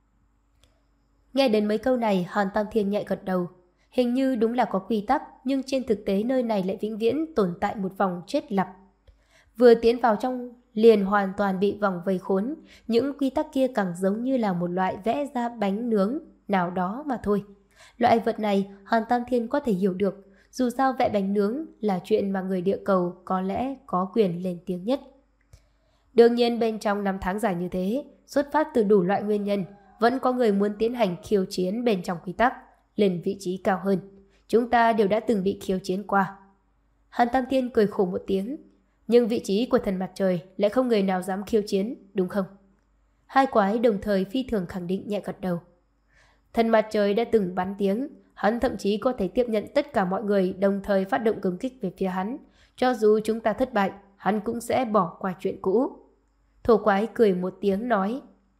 Nghe đến mấy câu này, Hàn Tam Thiên nhẹ gật đầu. Hình như đúng là có quy tắc, nhưng trên thực tế nơi này lại vĩnh viễn tồn tại một vòng chết lặp. Vừa tiến vào trong liền hoàn toàn bị vòng vây khốn, những quy tắc kia càng giống như là một loại vẽ ra bánh nướng nào đó mà thôi. Loại vật này Hàn Tam Thiên có thể hiểu được, dù sao vẽ bánh nướng là chuyện mà người địa cầu có lẽ có quyền lên tiếng nhất. Đương nhiên bên trong năm tháng dài như thế, xuất phát từ đủ loại nguyên nhân, vẫn có người muốn tiến hành khiêu chiến bên trong quy tắc, lên vị trí cao hơn. Chúng ta đều đã từng bị khiêu chiến qua. Hàn Tam Thiên cười khổ một tiếng. Nhưng vị trí của thần mặt trời lại không người nào dám khiêu chiến, đúng không? Hai quái đồng thời phi thường khẳng định nhẹ gật đầu. Thần mặt trời đã từng bắn tiếng, hắn thậm chí có thể tiếp nhận tất cả mọi người đồng thời phát động công kích về phía hắn. Cho dù chúng ta thất bại, hắn cũng sẽ bỏ qua chuyện cũ. Thổ quái cười một tiếng nói.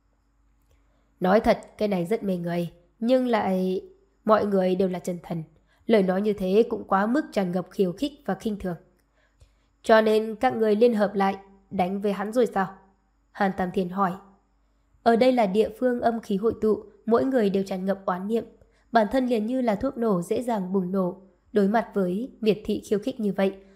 Nói thật, cái này rất mê người, nhưng lại mọi người đều là chân thần. Lời nói như thế cũng quá mức tràn ngập khiêu khích và khinh thường. Cho nên các người liên hợp lại đánh với hắn rồi sao? Hàn Tam Thiên hỏi. Ở đây là địa phương âm khí hội tụ, mỗi người đều tràn ngập oán niệm, bản thân liền như là thuốc nổ dễ dàng bùng nổ. Đối mặt với miệt thị khiêu khích như vậy,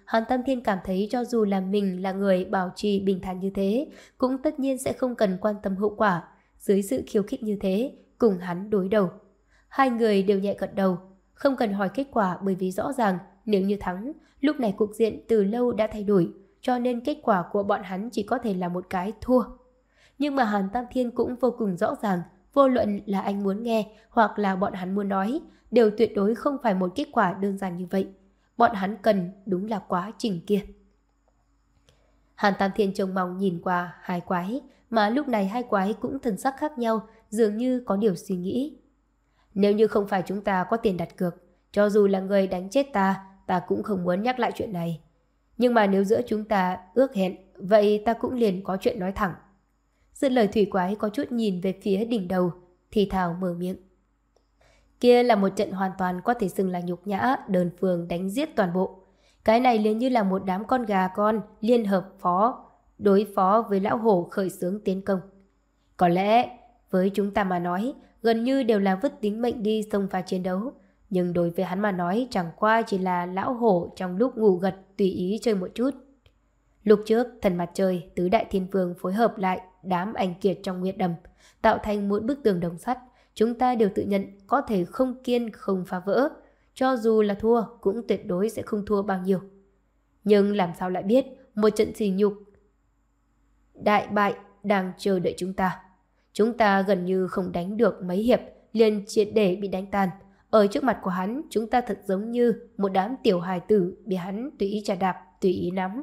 Hàn Tam Thiên cảm thấy cho dù là mình là người bảo trì bình thản như thế, cũng tất nhiên sẽ không cần quan tâm hậu quả. Dưới sự khiêu khích như thế, cùng hắn đối đầu. Hai người đều nhẹ gật đầu, không cần hỏi kết quả bởi vì rõ ràng nếu như thắng, lúc này cục diện từ lâu đã thay đổi, cho nên kết quả của bọn hắn chỉ có thể là một cái thua. Nhưng mà Hàn Tam Thiên cũng vô cùng rõ ràng, vô luận là anh muốn nghe hoặc là bọn hắn muốn nói, đều tuyệt đối không phải một kết quả đơn giản như vậy. Bọn hắn cần đúng là quá trình kia. Hàn Tam Thiên trông mong nhìn qua hai quái, mà lúc này hai quái cũng thần sắc khác nhau, dường như có điều suy nghĩ. Nếu như không phải chúng ta có tiền đặt cược, cho dù là người đánh chết ta, ta cũng không muốn nhắc lại chuyện này. Nhưng mà nếu giữa chúng ta ước hẹn, vậy ta cũng liền có chuyện nói thẳng. Dứt lời thủy quái có chút nhìn về phía đỉnh đầu, thì thào mở miệng. Kia là một trận hoàn toàn có thể xưng là nhục nhã, đơn phương đánh giết toàn bộ. Cái này liền như là một đám con gà con liên hợp phó, đối phó với lão hổ khởi xướng tiến công. Có lẽ với chúng ta mà nói, gần như đều là vứt tính mệnh đi xông pha chiến đấu. Nhưng đối với hắn mà nói chẳng qua chỉ là lão hổ trong lúc ngủ gật tùy ý chơi một chút. Lúc trước, thần mặt trời, tứ đại thiên vương phối hợp lại đám anh kiệt trong nguyệt đầm, tạo thành một bức tường đồng sắt. Chúng ta đều tự nhận có thể không kiên không phá vỡ. Cho dù là thua, cũng tuyệt đối sẽ không thua bao nhiêu. Nhưng làm sao lại biết một trận sỉ nhục đại bại đang chờ đợi chúng ta. Chúng ta gần như không đánh được mấy hiệp, liền triệt để bị đánh tan. Ở trước mặt của hắn, chúng ta thật giống như một đám tiểu hài tử bị hắn tùy ý chà đạp, tùy ý nắm.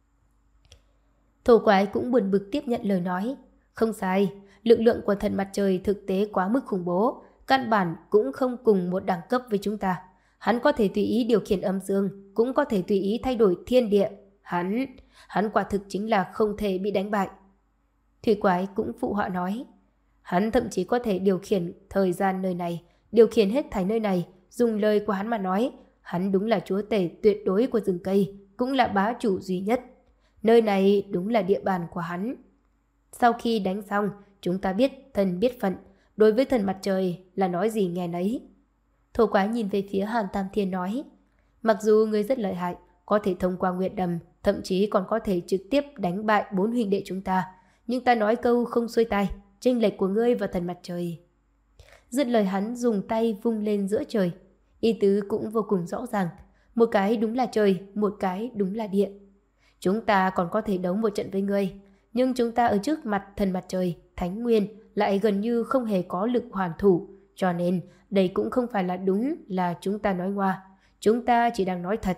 Thổ quái cũng buồn bực tiếp nhận lời nói. Không sai, lực lượng của thần mặt trời thực tế quá mức khủng bố, căn bản cũng không cùng một đẳng cấp với chúng ta. Hắn có thể tùy ý điều khiển âm dương, cũng có thể tùy ý thay đổi thiên địa. Hắn, hắn quả thực chính là không thể bị đánh bại. Thủy quái cũng phụ họa nói. Hắn thậm chí có thể điều khiển thời gian nơi này, điều khiển hết thảy nơi này. Dùng lời của hắn mà nói, hắn đúng là chúa tể tuyệt đối của rừng cây, cũng là bá chủ duy nhất. Nơi này đúng là địa bàn của hắn. Sau khi đánh xong, chúng ta biết thần biết phận, đối với thần mặt trời là nói gì nghe nấy. Thổ quái nhìn về phía Hàn Tam Thiên nói, mặc dù ngươi rất lợi hại, có thể thông qua nguyệt đầm, thậm chí còn có thể trực tiếp đánh bại bốn huynh đệ chúng ta, nhưng ta nói câu không xuôi tai, chênh lệch của ngươi và thần mặt trời. Dứt lời hắn dùng tay vung lên giữa trời, ý tứ cũng vô cùng rõ ràng, một cái đúng là trời, một cái đúng là địa. Chúng ta còn có thể đấu một trận với ngươi, nhưng chúng ta ở trước mặt thần mặt trời, Thánh Nguyên lại gần như không hề có lực hoàn thủ, cho nên đây cũng không phải là đúng là chúng ta nói ngoa, chúng ta chỉ đang nói thật.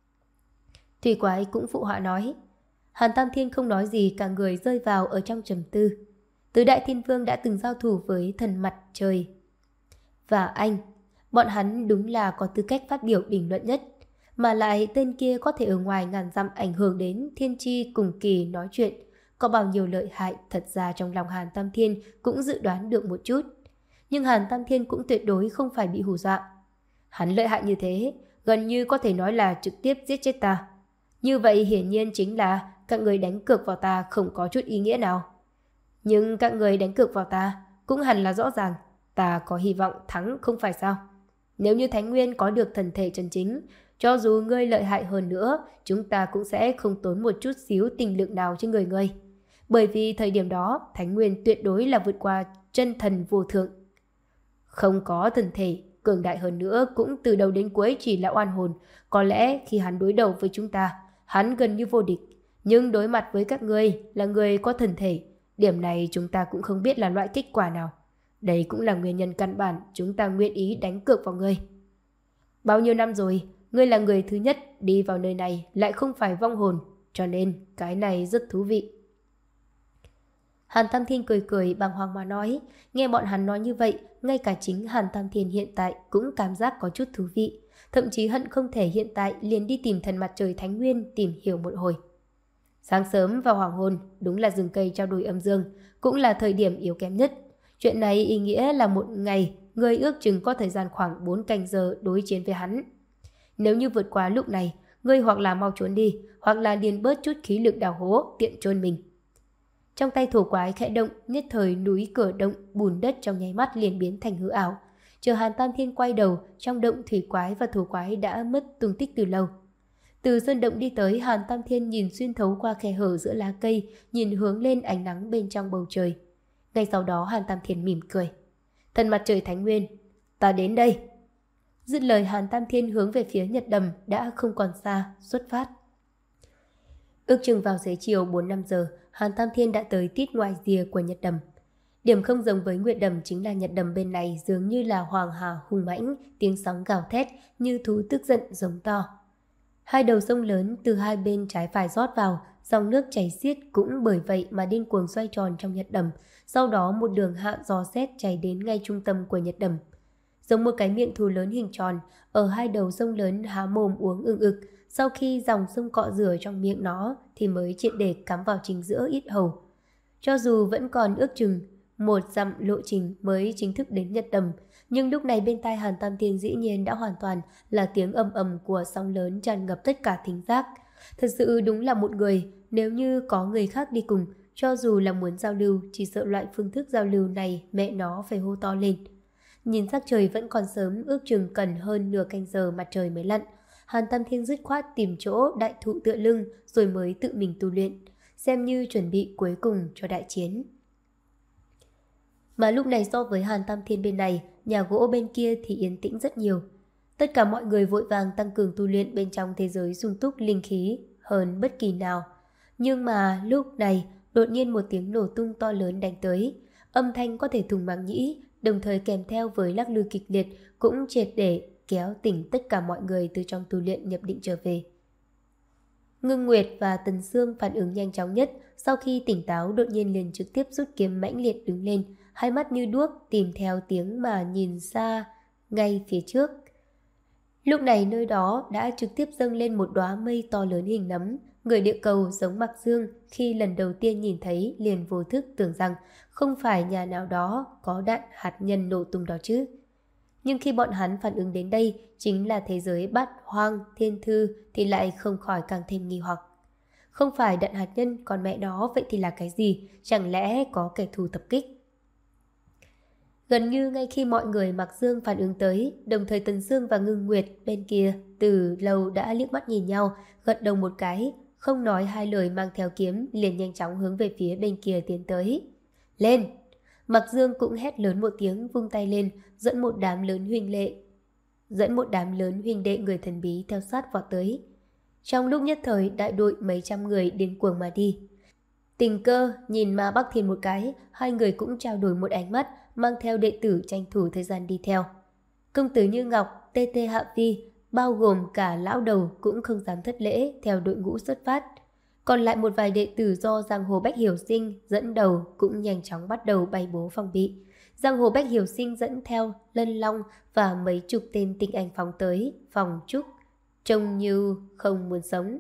Thủy quái cũng phụ họa nói. Hàn Tam Thiên không nói gì, cả người rơi vào ở trong trầm tư. Tứ đại thiên vương đã từng giao thủ với thần mặt trời và anh, bọn hắn đúng là có tư cách phát biểu bình luận nhất, mà lại tên kia có thể ở ngoài ngàn dặm ảnh hưởng đến thiên tri cùng kỳ nói chuyện. Có bao nhiêu lợi hại, thật ra trong lòng Hàn Tam Thiên cũng dự đoán được một chút. Nhưng Hàn Tam Thiên cũng tuyệt đối không phải bị hù dọa. Hắn lợi hại như thế, gần như có thể nói là trực tiếp giết chết ta. Như vậy hiển nhiên chính là các người đánh cược vào ta không có chút ý nghĩa nào. Nhưng các người đánh cược vào ta cũng hẳn là rõ ràng, ta có hy vọng thắng không phải sao? Nếu như Thánh Nguyên có được thần thể chân chính, cho dù ngươi lợi hại hơn nữa, chúng ta cũng sẽ không tốn một chút xíu tình lực nào trên người ngươi. Bởi vì thời điểm đó, Thánh Nguyên tuyệt đối là vượt qua chân thần vô thượng. Không có thần thể, cường đại hơn nữa cũng từ đầu đến cuối chỉ là oan hồn. Có lẽ khi hắn đối đầu với chúng ta, hắn gần như vô địch. Nhưng đối mặt với các ngươi là người có thần thể, điểm này chúng ta cũng không biết là loại kết quả nào. Đây cũng là nguyên nhân căn bản chúng ta nguyện ý đánh cược vào ngươi. Bao nhiêu năm rồi, ngươi là người thứ nhất đi vào nơi này, lại không phải vong hồn, cho nên cái này rất thú vị. Hàn Tam Thiên cười cười bàng hoàng mà nói. Nghe bọn hắn nói như vậy, ngay cả chính Hàn Tam Thiên hiện tại cũng cảm giác có chút thú vị, thậm chí hận không thể hiện tại liền đi tìm thần mặt trời Thánh Nguyên tìm hiểu một hồi. Sáng sớm vào hoàng hôn, đúng là rừng cây trao đổi âm dương, cũng là thời điểm yếu kém nhất. Chuyện này ý nghĩa là một ngày người ước chừng có thời gian khoảng bốn canh giờ đối chiến với hắn. Nếu như vượt qua lúc này, ngươi hoặc là mau trốn đi, hoặc là điền bớt chút khí lực đào hố tiện chôn mình. Trong tay thổ quái khẽ động, nhất thời núi cửa động bùn đất trong nháy mắt liền biến thành hư ảo. Chờ Hàn Tam Thiên quay đầu, trong động thủy quái và thổ quái đã mất tung tích từ lâu. Từ sơn động đi tới, Hàn Tam Thiên nhìn xuyên thấu qua khe hở giữa lá cây, nhìn hướng lên ánh nắng bên trong bầu trời. Ngay sau đó Hàn Tam Thiên mỉm cười. Thần mặt trời Thánh Nguyên, ta đến đây. Dứt lời, Hàn Tam Thiên hướng về phía Nhật Đầm đã không còn xa, xuất phát. Ước chừng vào xế chiều bốn năm giờ, Hàn Tam Thiên đã tới tít ngoài rìa của Nhật Đầm. Điểm không giống với Nguyệt Đầm chính là Nhật Đầm bên này dường như là hoàng hà hùng mãnh, tiếng sóng gào thét như thú tức giận giống to. Hai đầu sông lớn từ hai bên trái phải rót vào, dòng nước chảy xiết cũng bởi vậy mà điên cuồng xoay tròn trong Nhật Đầm. Sau đó một đường hạ gió rét chảy đến ngay trung tâm của Nhật Đầm. Giống một cái miệng thú lớn hình tròn, ở hai đầu sông lớn há mồm uống ưng ực. Sau khi dòng sông cọ rửa trong miệng nó thì mới triệt để cắm vào chính giữa yết hầu. Cho dù vẫn còn ước chừng một dặm lộ trình mới chính thức đến Nhật Đầm, nhưng lúc này bên tai Hàn Tam Thiên dĩ nhiên đã hoàn toàn là tiếng ầm ầm của sóng lớn tràn ngập tất cả thính giác. Thật sự đúng là một người, nếu như có người khác đi cùng, cho dù là muốn giao lưu, chỉ sợ loại phương thức giao lưu này mẹ nó phải hô to lên. Nhìn sắc trời vẫn còn sớm, ước chừng cần hơn nửa canh giờ mặt trời mới lặn. Hàn Tam Thiên dứt khoát tìm chỗ đại thụ tựa lưng rồi mới tự mình tu luyện, xem như chuẩn bị cuối cùng cho đại chiến. Mà lúc này so với Hàn Tam Thiên bên này, nhà gỗ bên kia thì yên tĩnh rất nhiều. Tất cả mọi người vội vàng tăng cường tu luyện bên trong thế giới sung túc linh khí hơn bất kỳ nào. Nhưng mà lúc này đột nhiên một tiếng nổ tung to lớn đánh tới, âm thanh có thể thủng màng nhĩ, đồng thời kèm theo với lắc lư kịch liệt cũng triệt để kéo tỉnh tất cả mọi người từ trong tu luyện nhập định trở về. Ngưng Nguyệt và Tần Sương phản ứng nhanh chóng nhất, sau khi tỉnh táo đột nhiên liền trực tiếp rút kiếm mãnh liệt đứng lên, hai mắt như đuốc tìm theo tiếng mà nhìn xa ngay phía trước. Lúc này nơi đó đã trực tiếp dâng lên một đóa mây to lớn hình nấm. Người địa cầu giống Mạc Dương khi lần đầu tiên nhìn thấy liền vô thức tưởng rằng không phải nhà nào đó có đạn hạt nhân nổ tung đó chứ. Nhưng khi bọn hắn phản ứng đến đây chính là thế giới bát hoang thiên thư thì lại không khỏi càng thêm nghi hoặc. Không phải đạn hạt nhân, còn mẹ nó vậy thì là cái gì? Chẳng lẽ có kẻ thù tập kích? Gần như ngay khi mọi người Mạc Dương phản ứng tới, đồng thời Tần Sương và Ngưng Nguyệt bên kia từ lâu đã liếc mắt nhìn nhau, gật đầu một cái, không nói hai lời mang theo kiếm liền nhanh chóng hướng về phía bên kia tiến tới. Lên! Mạc Dương cũng hét lớn một tiếng, vung tay lên, dẫn một đám lớn huynh lệ, dẫn một đám lớn huynh đệ người thần bí theo sát vọt tới. Trong lúc nhất thời, đại đội mấy trăm người điên cuồng mà đi. Tình Cơ nhìn Ma Bắc Thiên một cái, hai người cũng trao đổi một ánh mắt, mang theo đệ tử tranh thủ thời gian đi theo. Công tử Như Ngọc, Tê Tê Hạ Vi, bao gồm cả lão đầu cũng không dám thất lễ theo đội ngũ xuất phát. Còn lại một vài đệ tử do Giang Hồ Bách Hiểu Sinh dẫn đầu cũng nhanh chóng bắt đầu bày bố phòng bị. Giang Hồ Bách Hiểu Sinh dẫn theo Lân Long và mấy chục tên tinh anh phóng tới phòng trúc, trông như không muốn sống.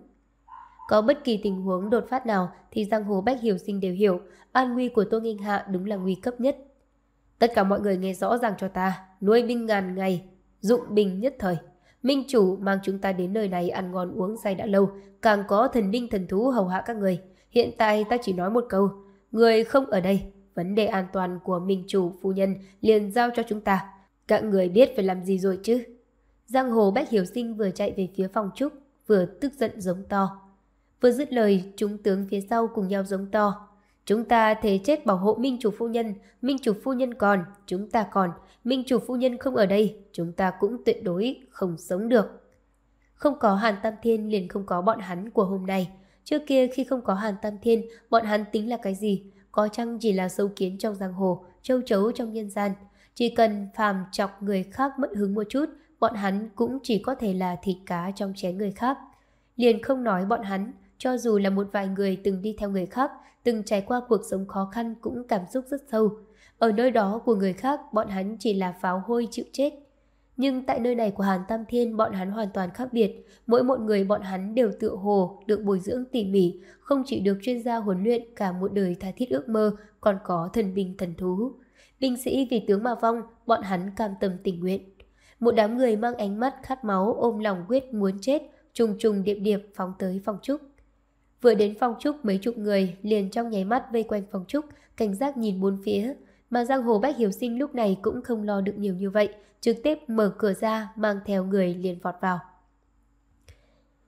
Có bất kỳ tình huống đột phát nào thì Giang Hồ Bách Hiểu Sinh đều hiểu an nguy của Tô Nghênh Hạ đúng là nguy cấp nhất. Tất cả mọi người nghe rõ ràng cho ta, nuôi binh ngàn ngày, dụng binh nhất thời. Minh chủ mang chúng ta đến nơi này ăn ngon uống say đã lâu, càng có thần binh thần thú hầu hạ các người. Hiện tại ta chỉ nói một câu, người không ở đây, vấn đề an toàn của Minh chủ phu nhân liền giao cho chúng ta. Các người biết phải làm gì rồi chứ? Giang Hồ Bách Hiểu Sinh vừa chạy về phía phòng trúc, vừa tức giận giống to. Vừa dứt lời, chúng tướng phía sau cùng nhau giống to. Chúng ta thề chết bảo hộ Minh chủ phu nhân, Minh chủ phu nhân còn, chúng ta còn, Minh chủ phu nhân không ở đây, chúng ta cũng tuyệt đối không sống được. Không có Hàn Tam Thiên liền không có bọn hắn của hôm nay. Trước kia khi không có Hàn Tam Thiên, bọn hắn tính là cái gì? Có chăng chỉ là sâu kiến trong giang hồ, châu chấu trong nhân gian. Chỉ cần phàm chọc người khác mất hứng một chút, bọn hắn cũng chỉ có thể là thịt cá trong chén người khác. Liền không nói bọn hắn, cho dù là một vài người từng đi theo người khác, từng trải qua cuộc sống khó khăn cũng cảm xúc rất sâu. Ở nơi đó của người khác, bọn hắn chỉ là pháo hôi chịu chết. Nhưng tại nơi này của Hàn Tam Thiên, bọn hắn hoàn toàn khác biệt. Mỗi một người bọn hắn đều tựa hồ được bồi dưỡng tỉ mỉ, không chỉ được chuyên gia huấn luyện cả một đời tha thiết ước mơ, còn có thần binh thần thú. Binh sĩ vì tướng mà vong, bọn hắn cam tâm tình nguyện. Một đám người mang ánh mắt khát máu, ôm lòng quyết muốn chết, trùng trùng điệp điệp phóng tới phòng trúc. Vừa đến phòng trúc, mấy chục người liền trong nháy mắt vây quanh phòng trúc, cảnh giác nhìn bốn phía. Mà Giang Hồ Bách Hiểu Sinh lúc này cũng không lo được nhiều như vậy, trực tiếp mở cửa ra mang theo người liền vọt vào.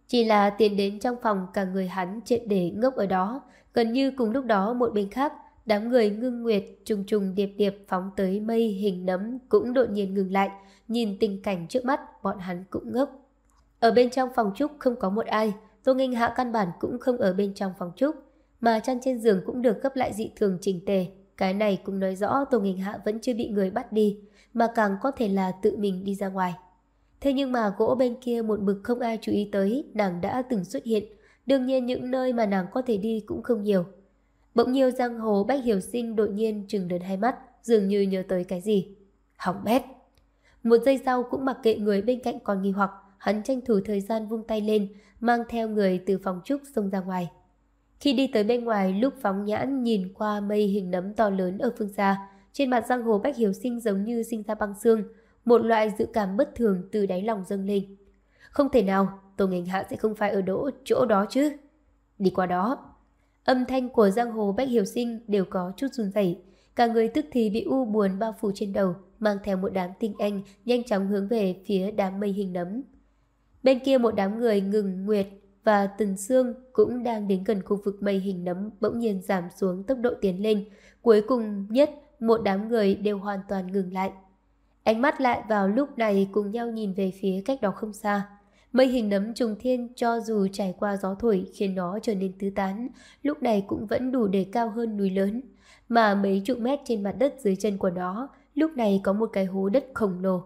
Chỉ là tiến đến trong phòng, cả người hắn triệt để ngốc ở đó. Gần như cùng lúc đó, một bên khác, đám người Ngưng Nguyệt trùng trùng điệp điệp phóng tới mây hình nấm cũng đột nhiên ngừng lại. Nhìn tình cảnh trước mắt, bọn hắn cũng ngốc. Ở bên trong phòng trúc không có một ai. Tô Nghênh Hạ căn bản cũng không ở bên trong phòng trúc, mà chăn trên giường cũng được gấp lại dị thường chỉnh tề. Cái này cũng nói rõ Tô Nghênh Hạ vẫn chưa bị người bắt đi, mà càng có thể là tự mình đi ra ngoài. Thế nhưng mà gỗ bên kia một mực không ai chú ý tới, nàng đã từng xuất hiện. Đương nhiên những nơi mà nàng có thể đi cũng không nhiều. Bỗng nhiều giang hồ Bách Hiểu Sinh đột nhiên trừng lớn hai mắt, dường như nhớ tới cái gì. Hỏng bét. Một giây sau cũng mặc kệ người bên cạnh còn nghi hoặc, hắn tranh thủ thời gian vung tay lên, mang theo người từ phòng trúc xông ra ngoài. Khi đi tới bên ngoài, lúc phóng nhãn nhìn qua mây hình nấm to lớn ở phương xa, trên mặt giang hồ Bách Hiểu Sinh giống như sinh ra băng xương, một loại dự cảm bất thường từ đáy lòng dâng lên. Không thể nào, Tô Nghênh Hạ sẽ không phải ở đỗ chỗ đó chứ. Đi qua đó. Âm thanh của giang hồ Bách Hiểu Sinh đều có chút run rẩy, cả người tức thì bị u buồn bao phủ trên đầu, mang theo một đám tinh anh nhanh chóng hướng về phía đám mây hình nấm. Bên kia một đám người Ngừng Nguyệt và Tần Sương cũng đang đến gần khu vực mây hình nấm, bỗng nhiên giảm xuống tốc độ tiến lên. Cuối cùng nhất, một đám người đều hoàn toàn ngừng lại. Ánh mắt lại vào lúc này cùng nhau nhìn về phía cách đó không xa. Mây hình nấm trùng thiên cho dù trải qua gió thổi khiến nó trở nên tứ tán, lúc này cũng vẫn đủ để cao hơn núi lớn. Mà mấy chục mét trên mặt đất dưới chân của nó, lúc này có một cái hố đất khổng lồ.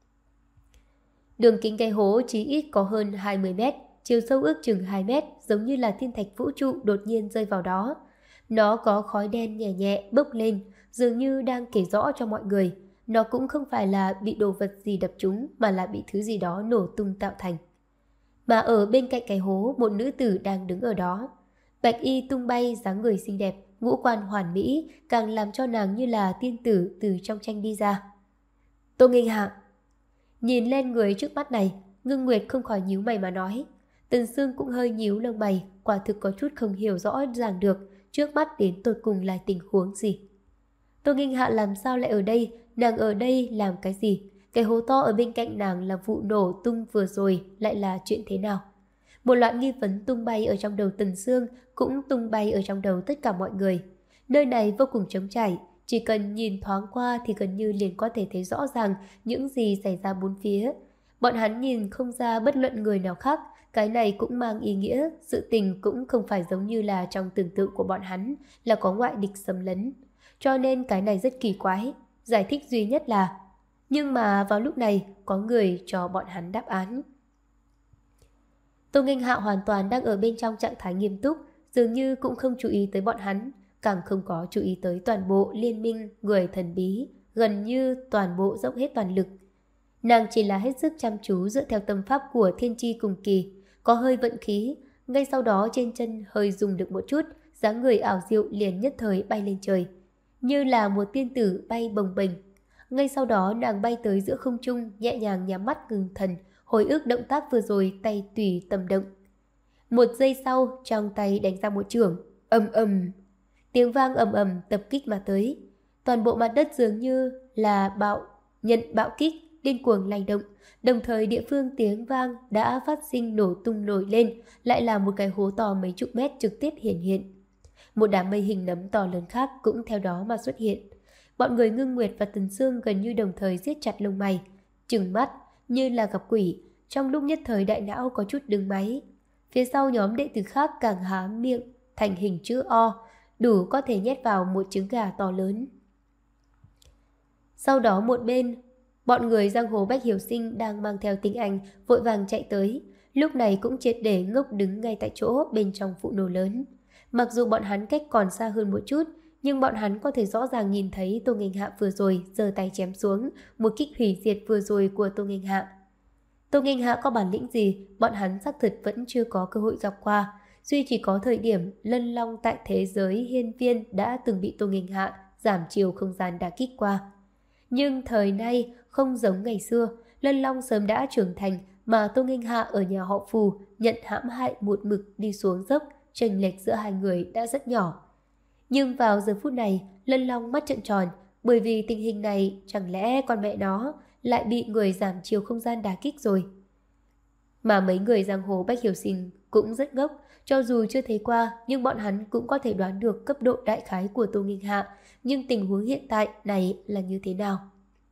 Đường kính cái hố chí ít có hơn hai mươi mét, chiều sâu ước chừng hai mét, giống như là thiên thạch vũ trụ đột nhiên rơi vào đó. Nó có khói đen nhẹ nhẹ bốc lên, dường như đang kể rõ cho mọi người. Nó cũng không phải là bị đồ vật gì đập trúng, mà là bị thứ gì đó nổ tung tạo thành. Mà ở bên cạnh cái hố, một nữ tử đang đứng ở đó. Bạch y tung bay, dáng người xinh đẹp, ngũ quan hoàn mỹ, càng làm cho nàng như là tiên tử từ trong tranh đi ra. Tô Nghênh Hạ. Nhìn lên người trước mắt này, Ngưng Nguyệt không khỏi nhíu mày mà nói. Tần Sương cũng hơi nhíu lông mày, quả thực có chút không hiểu rõ ràng được trước mắt đến tột cùng là tình huống gì. Tô Nghênh Hạ làm sao lại ở đây? Nàng ở đây làm cái gì? Cái hố to ở bên cạnh nàng là vụ nổ tung vừa rồi lại là chuyện thế nào? Một loạt nghi vấn tung bay ở trong đầu Tần Sương, cũng tung bay ở trong đầu tất cả mọi người. Nơi này vô cùng trống trải, chỉ cần nhìn thoáng qua thì gần như liền có thể thấy rõ ràng những gì xảy ra bốn phía. Bọn hắn nhìn không ra bất luận người nào khác, cái này cũng mang ý nghĩa sự tình cũng không phải giống như là trong tưởng tượng của bọn hắn là có ngoại địch xâm lấn. Cho nên cái này rất kỳ quái. Giải thích duy nhất là nhưng mà vào lúc này có người cho bọn hắn đáp án. Tô Nghênh Hạ hoàn toàn đang ở bên trong trạng thái nghiêm túc, dường như cũng không chú ý tới bọn hắn, càng không có chú ý tới toàn bộ liên minh người thần bí, gần như toàn bộ dốc hết toàn lực. Nàng chỉ là hết sức chăm chú dựa theo tâm pháp của thiên tri cùng kỳ, có hơi vận khí, ngay sau đó trên chân hơi dùng được một chút, dáng người ảo diệu liền nhất thời bay lên trời, như là một tiên tử bay bồng bềnh. Ngay sau đó nàng bay tới giữa không trung, nhẹ nhàng nhắm mắt ngừng thần, hồi ức động tác vừa rồi, tay tùy tâm động. Một giây sau, trong tay đánh ra một chưởng, ầm ầm, tiếng vang ầm ầm tập kích mà tới. Toàn bộ mặt đất dường như là bạo nhận bạo kích, điên cuồng lay động. Đồng thời địa phương tiếng vang đã phát sinh nổ tung nổi lên, lại là một cái hố to mấy chục mét trực tiếp hiện hiện. Một đám mây hình nấm to lớn khác cũng theo đó mà xuất hiện. Bọn người Ngưng Nguyệt và Tần Sương gần như đồng thời siết chặt lông mày, trừng mắt như là gặp quỷ, trong lúc nhất thời đại não có chút đứng máy. Phía sau nhóm đệ tử khác càng há miệng thành hình chữ O, đủ có thể nhét vào một trứng gà to lớn. Sau đó một bên, bọn người giang hồ Bách Hiểu Sinh đang mang theo tinh anh vội vàng chạy tới, lúc này cũng triệt để ngốc đứng ngay tại chỗ bên trong vụ nổ lớn. Mặc dù bọn hắn cách còn xa hơn một chút, nhưng bọn hắn có thể rõ ràng nhìn thấy Tô Nghênh Hạ vừa rồi giơ tay chém xuống một kích hủy diệt vừa rồi của Tô Nghênh Hạ. Tô Nghênh Hạ có bản lĩnh gì, bọn hắn xác thực vẫn chưa có cơ hội gặp qua. Duy chỉ có thời điểm lân long tại thế giới hiên viên đã từng bị Tô Nghênh Hạ giảm chiều không gian đả kích qua. Nhưng thời nay không giống ngày xưa, lân long sớm đã trưởng thành, mà Tô Nghênh Hạ ở nhà họ Phù nhận hãm hại một mực đi xuống dốc, chênh lệch giữa hai người đã rất nhỏ. Nhưng vào giờ phút này, lân long mắt trợn tròn, bởi vì tình hình này chẳng lẽ con mẹ nó lại bị người giảm chiều không gian đả kích rồi. Mà mấy người giang hồ Bách Hiểu Sinh cũng rất ngốc, cho dù chưa thấy qua nhưng bọn hắn cũng có thể đoán được cấp độ đại khái của Tô Nghênh Hạ, nhưng tình huống hiện tại này là như thế nào.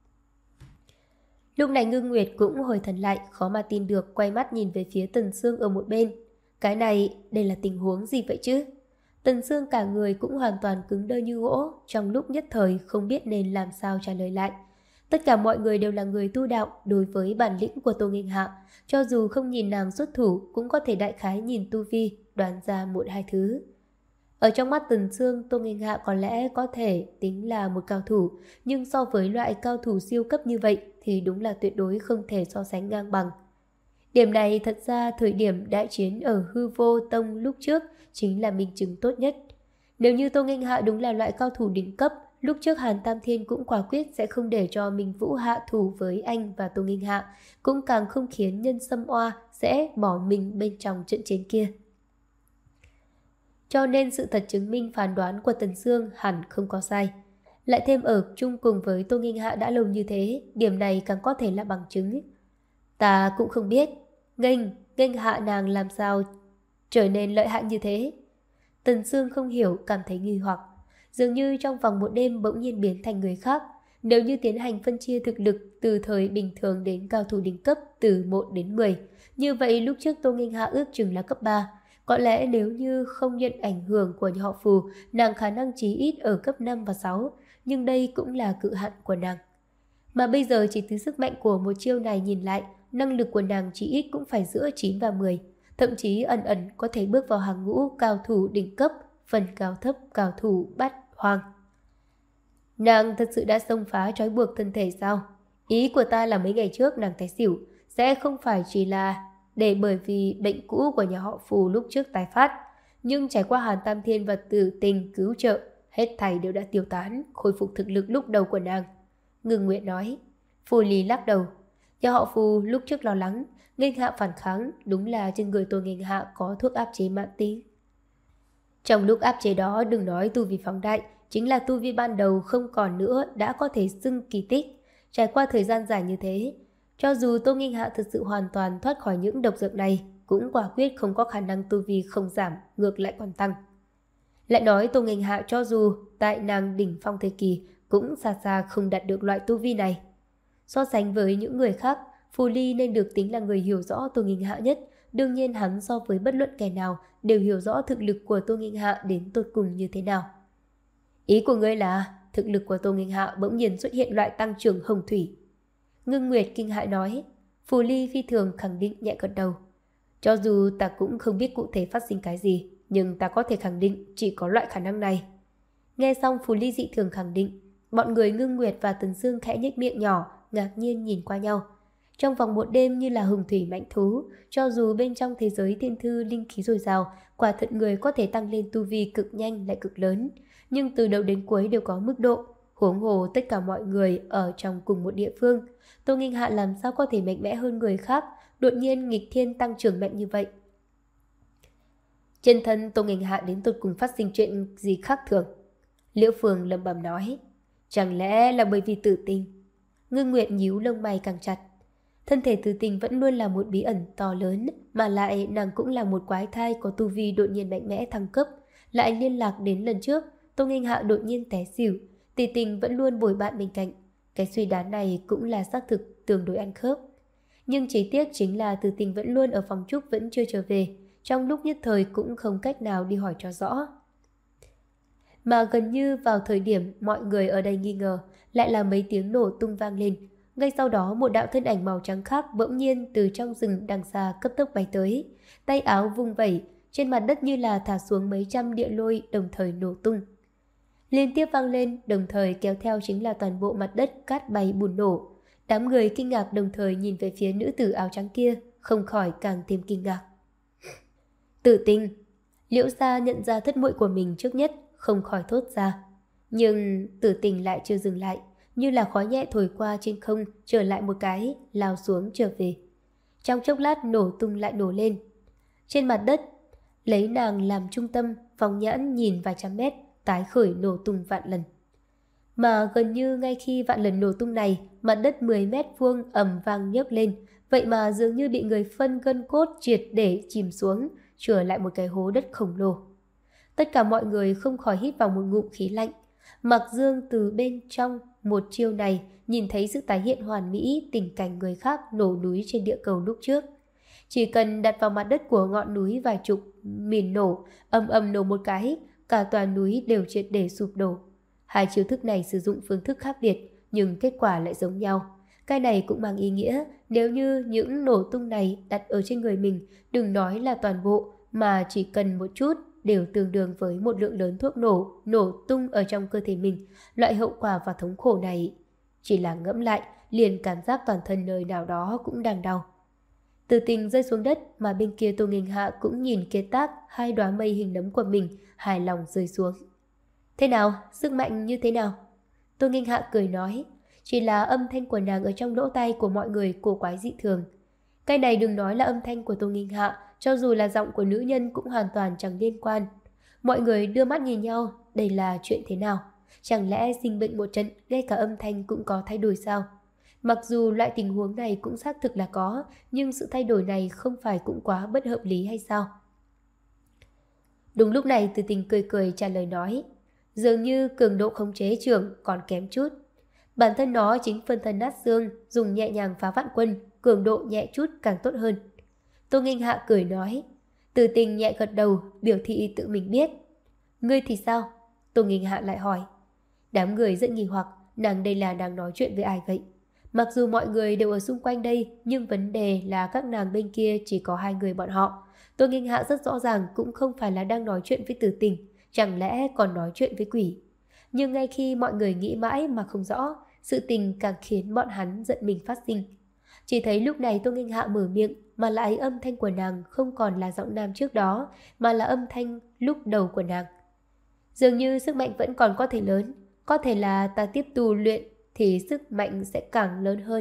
Lúc này Ngưng Nguyệt cũng hồi thần lại, khó mà tin được, quay mắt nhìn về phía Tần Sương ở một bên. Cái này, đây là tình huống gì vậy chứ? Tần Sương cả người cũng hoàn toàn cứng đơ như gỗ, trong lúc nhất thời không biết nên làm sao trả lời lại. Tất cả mọi người đều là người tu đạo, đối với bản lĩnh của Tô Nghênh Hạ, cho dù không nhìn nàng xuất thủ cũng có thể đại khái nhìn tu vi, đoán ra một hai thứ. Ở trong mắt Tần Sương, Tô Nghênh Hạ có lẽ có thể tính là một cao thủ, nhưng so với loại cao thủ siêu cấp như vậy thì đúng là tuyệt đối không thể so sánh ngang bằng. Điểm này thật ra thời điểm đại chiến ở Hư Vô Tông lúc trước chính là minh chứng tốt nhất. Nếu như Tô Nghênh Hạ đúng là loại cao thủ đỉnh cấp, lúc trước Hàn Tam Thiên cũng quả quyết sẽ không để cho Minh Vũ hạ thủ với anh và Tô Nghênh Hạ, cũng càng không khiến Nhân Sâm Oa sẽ bỏ mình bên trong trận chiến kia. Cho nên sự thật chứng minh phán đoán của Tần Sương hẳn không có sai. Lại thêm ở chung cùng với Tô Nghênh Hạ đã lâu như thế, điểm này càng có thể là bằng chứng. Ta cũng không biết, nghênh, nghênh hạ nàng làm sao trở nên lợi hại như thế. Tần Sương không hiểu, cảm thấy nghi hoặc. Dường như trong vòng một đêm bỗng nhiên biến thành người khác. Nếu như tiến hành phân chia thực lực từ thời bình thường đến cao thủ đỉnh cấp từ một đến mười, như vậy lúc trước Tô Nghênh Hạ ước chừng là cấp ba. Có lẽ nếu như không nhận ảnh hưởng của nhà họ Phù, nàng khả năng chí ít ở cấp năm và sáu, nhưng đây cũng là cự hạn của nàng. Mà bây giờ chỉ từ sức mạnh của một chiêu này nhìn lại, năng lực của nàng chí ít cũng phải giữa chín và mười, thậm chí ẩn ẩn có thể bước vào hàng ngũ cao thủ đỉnh cấp, phần cao thấp cao thủ bát hoang. Nàng thật sự đã xông phá trói buộc thân thể sao? Ý của ta là mấy ngày trước nàng té xỉu, sẽ không phải chỉ là để bởi vì bệnh cũ của nhà họ Phù lúc trước tái phát, nhưng trải qua Hàn Tam Thiên và Tử Tình cứu trợ, hết thảy đều đã tiêu tán, khôi phục thực lực lúc đầu của nàng. Ngưng Nguyệt nói. Phù Ly lắc đầu. Nhà họ Phù lúc trước lo lắng, Nghênh Hạ phản kháng, đúng là trên người Tô Nghênh Hạ có thuốc áp chế mãn tính. Trong lúc áp chế đó đừng nói tu vi phóng đại, chính là tu vi ban đầu không còn nữa đã có thể xưng kỳ tích. Trải qua thời gian dài như thế, cho dù Tô Nghênh Hạ thực sự hoàn toàn thoát khỏi những độc dược này, cũng quả quyết không có khả năng tu vi không giảm, ngược lại còn tăng. Lại nói Tô Nghênh Hạ cho dù tại nàng đỉnh phong thời kỳ cũng xa xa không đạt được loại tu vi này. So sánh với những người khác, Phù Ly nên được tính là người hiểu rõ Tô Nghênh Hạ nhất. Đương nhiên hắn so với bất luận kẻ nào đều hiểu rõ thực lực của Tô Nghênh Hạ đến tột cùng như thế nào. Ý của ngươi là thực lực của Tô Nghênh Hạ bỗng nhiên xuất hiện loại tăng trưởng hồng thủy. Ngưng Nguyệt kinh hãi nói. Phù Ly phi thường khẳng định nhẹ gật đầu. Cho dù ta cũng không biết cụ thể phát sinh cái gì, nhưng ta có thể khẳng định chỉ có loại khả năng này. Nghe xong Phù Ly dị thường khẳng định, bọn người Ngưng Nguyệt và Tần Sương khẽ nhếch miệng nhỏ, ngạc nhiên nhìn qua nhau. Trong vòng một đêm như là hồng thủy mạnh thú, cho dù bên trong thế giới thiên thư linh khí dồi dào, quả thật người có thể tăng lên tu vi cực nhanh lại cực lớn, nhưng từ đầu đến cuối đều có mức độ. Huống hồ tất cả mọi người ở trong cùng một địa phương, Tô Nghênh Hạ làm sao có thể mạnh mẽ hơn người khác, đột nhiên nghịch thiên tăng trưởng mạnh như vậy. Trên thân Tô Nghênh Hạ đến tột cùng phát sinh chuyện gì khác thường? Liễu Phường lẩm bẩm nói. Chẳng lẽ là bởi vì Tử Tình? Ngưng Nguyệt nhíu lông mày càng chặt. Thân thể Tử Tình vẫn luôn là một bí ẩn to lớn, mà lại nàng cũng là một quái thai có tu vi đột nhiên mạnh mẽ thăng cấp. Lại liên lạc đến lần trước, Tô Nghênh Hạ đột nhiên té xỉu, Tử Tình vẫn luôn bồi bạn bên cạnh. Cái suy đoán này cũng là xác thực tương đối ăn khớp. Nhưng chỉ tiếc chính là Tử Tình vẫn luôn ở phòng trúc vẫn chưa trở về, trong lúc nhất thời cũng không cách nào đi hỏi cho rõ. Mà gần như vào thời điểm mọi người ở đây nghi ngờ, lại là mấy tiếng nổ tung vang lên. Ngay sau đó một đạo thân ảnh màu trắng khác bỗng nhiên từ trong rừng đằng xa cấp tốc bay tới. Tay áo vung vẩy, trên mặt đất như là thả xuống mấy trăm địa lôi đồng thời nổ tung. Liên tiếp vang lên, đồng thời kéo theo chính là toàn bộ mặt đất cát bay bùn nổ. Đám người kinh ngạc đồng thời nhìn về phía nữ tử áo trắng kia, không khỏi càng thêm kinh ngạc. Tử Tình. Liễu Gia nhận ra thất muội của mình trước nhất, không khỏi thốt ra. Nhưng Tử Tình lại chưa dừng lại, như là khói nhẹ thổi qua trên không, trở lại một cái, lao xuống trở về. Trong chốc lát nổ tung lại nổ lên. Trên mặt đất, lấy nàng làm trung tâm, phóng nhãn nhìn vài trăm mét, tái khởi nổ tung vạn lần. Mà gần như ngay khi vạn lần nổ tung này, mặt đất mười mét vuông ầm vang nhấc lên, vậy mà dường như bị người phân gân cốt triệt để chìm xuống, trở lại một cái hố đất khổng lồ. Tất cả mọi người không khỏi hít vào một ngụm khí lạnh. Mạc Dương từ bên trong một chiêu này nhìn thấy sự tái hiện hoàn mỹ tình cảnh người khác nổ núi trên địa cầu lúc trước. Chỉ cần đặt vào mặt đất của ngọn núi vài chục mìn nổ, ầm ầm nổ một cái, cả tòa núi đều triệt để sụp đổ. Hai chiêu thức này sử dụng phương thức khác biệt, nhưng kết quả lại giống nhau. Cái này cũng mang ý nghĩa nếu như những nổ tung này đặt ở trên người mình, đừng nói là toàn bộ, mà chỉ cần một chút đều tương đương với một lượng lớn thuốc nổ nổ tung ở trong cơ thể mình. Loại hậu quả và thống khổ này chỉ là ngẫm lại liền cảm giác toàn thân nơi nào đó cũng đang đau. Từ Tình rơi xuống đất mà bên kia Tô Nghênh Hạ cũng nhìn kế tác hai đóa mây hình nấm của mình hài lòng rơi xuống. Thế nào? Sức mạnh như thế nào? Tô Nghênh Hạ cười nói. Chỉ là âm thanh của nàng ở trong lỗ tai của mọi người cổ quái dị thường. Cái này đừng nói là âm thanh của Tô Nghênh Hạ, cho dù là giọng của nữ nhân cũng hoàn toàn chẳng liên quan. Mọi người đưa mắt nhìn nhau, đây là chuyện thế nào? Chẳng lẽ sinh bệnh một trận, ngay cả âm thanh cũng có thay đổi sao? Mặc dù loại tình huống này cũng xác thực là có, nhưng sự thay đổi này không phải cũng quá bất hợp lý hay sao? Đúng lúc này Từ Tình cười cười trả lời nói, dường như cường độ khống chế trưởng còn kém chút. Bản thân nó chính phân thân nát xương, dùng nhẹ nhàng phá vạn quân, cường độ nhẹ chút càng tốt hơn. Tô Nghênh Hạ cười nói. Từ Tình nhẹ gật đầu, biểu thị tự mình biết. Ngươi thì sao? Tô Nghênh Hạ lại hỏi. Đám người rất nghi hoặc, nàng đây là đang nói chuyện với ai vậy? Mặc dù mọi người đều ở xung quanh đây, nhưng vấn đề là các nàng bên kia chỉ có hai người bọn họ. Tô Nghênh Hạ rất rõ ràng cũng không phải là đang nói chuyện với Từ Tình, chẳng lẽ còn nói chuyện với quỷ. Nhưng ngay khi mọi người nghĩ mãi mà không rõ, sự tình càng khiến bọn hắn giận mình phát sinh. Chỉ thấy lúc này Tô Nghênh Hạ mở miệng, mà lại âm thanh của nàng không còn là giọng nam trước đó, mà là âm thanh lúc đầu của nàng. Dường như sức mạnh vẫn còn có thể lớn, có thể là ta tiếp tu luyện thì sức mạnh sẽ càng lớn hơn.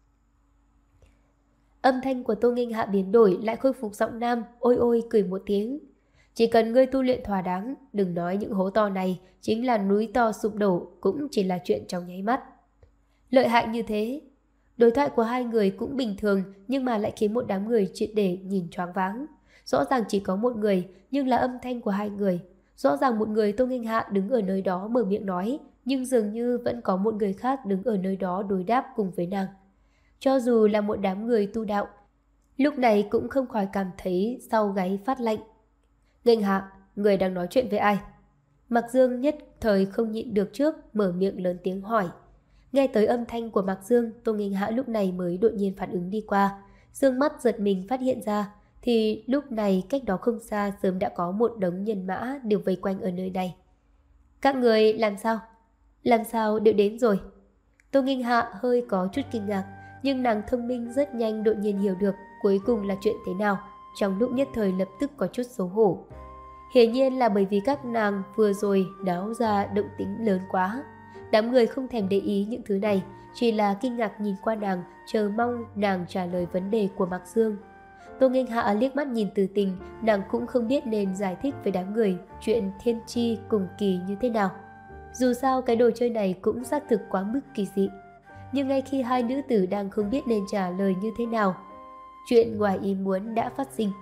Âm thanh của Tô Nghênh Hạ biến đổi lại khôi phục giọng nam, ôi ôi cười một tiếng. Chỉ cần ngươi tu luyện thỏa đáng, đừng nói những hố to này chính là núi to sụp đổ cũng chỉ là chuyện trong nháy mắt. Lợi hại như thế. Đối thoại của hai người cũng bình thường, nhưng mà lại khiến một đám người triệt để nhìn choáng váng. Rõ ràng chỉ có một người, nhưng là âm thanh của hai người. Rõ ràng một người Tô Nghênh Hạ đứng ở nơi đó mở miệng nói, nhưng dường như vẫn có một người khác đứng ở nơi đó đối đáp cùng với nàng. Cho dù là một đám người tu đạo, lúc này cũng không khỏi cảm thấy sau gáy phát lạnh. Nghênh Hạ, người đang nói chuyện với ai? Mạc Dương nhất thời không nhịn được trước, mở miệng lớn tiếng hỏi. Nghe tới âm thanh của Mạc Dương, Tô Nghênh Hạ lúc này mới đột nhiên phản ứng đi qua. Dương mắt giật mình phát hiện ra, thì lúc này cách đó không xa sớm đã có một đống nhân mã đều vây quanh ở nơi này. Các người làm sao? Làm sao đều đến rồi? Tô Nghênh Hạ hơi có chút kinh ngạc, nhưng nàng thông minh rất nhanh đột nhiên hiểu được cuối cùng là chuyện thế nào. Trong lúc nhất thời lập tức có chút xấu hổ. Hiển nhiên là bởi vì các nàng vừa rồi náo ra động tĩnh lớn quá. Đám người không thèm để ý những thứ này, chỉ là kinh ngạc nhìn qua nàng, chờ mong nàng trả lời vấn đề của Mạc Dương. Tô Nghênh Hạ liếc mắt nhìn Từ Tình, nàng cũng không biết nên giải thích với đám người chuyện thiên chi cùng kỳ như thế nào. Dù sao cái đồ chơi này cũng xác thực quá mức kỳ dị. Nhưng ngay khi hai nữ tử đang không biết nên trả lời như thế nào, chuyện ngoài ý muốn đã phát sinh.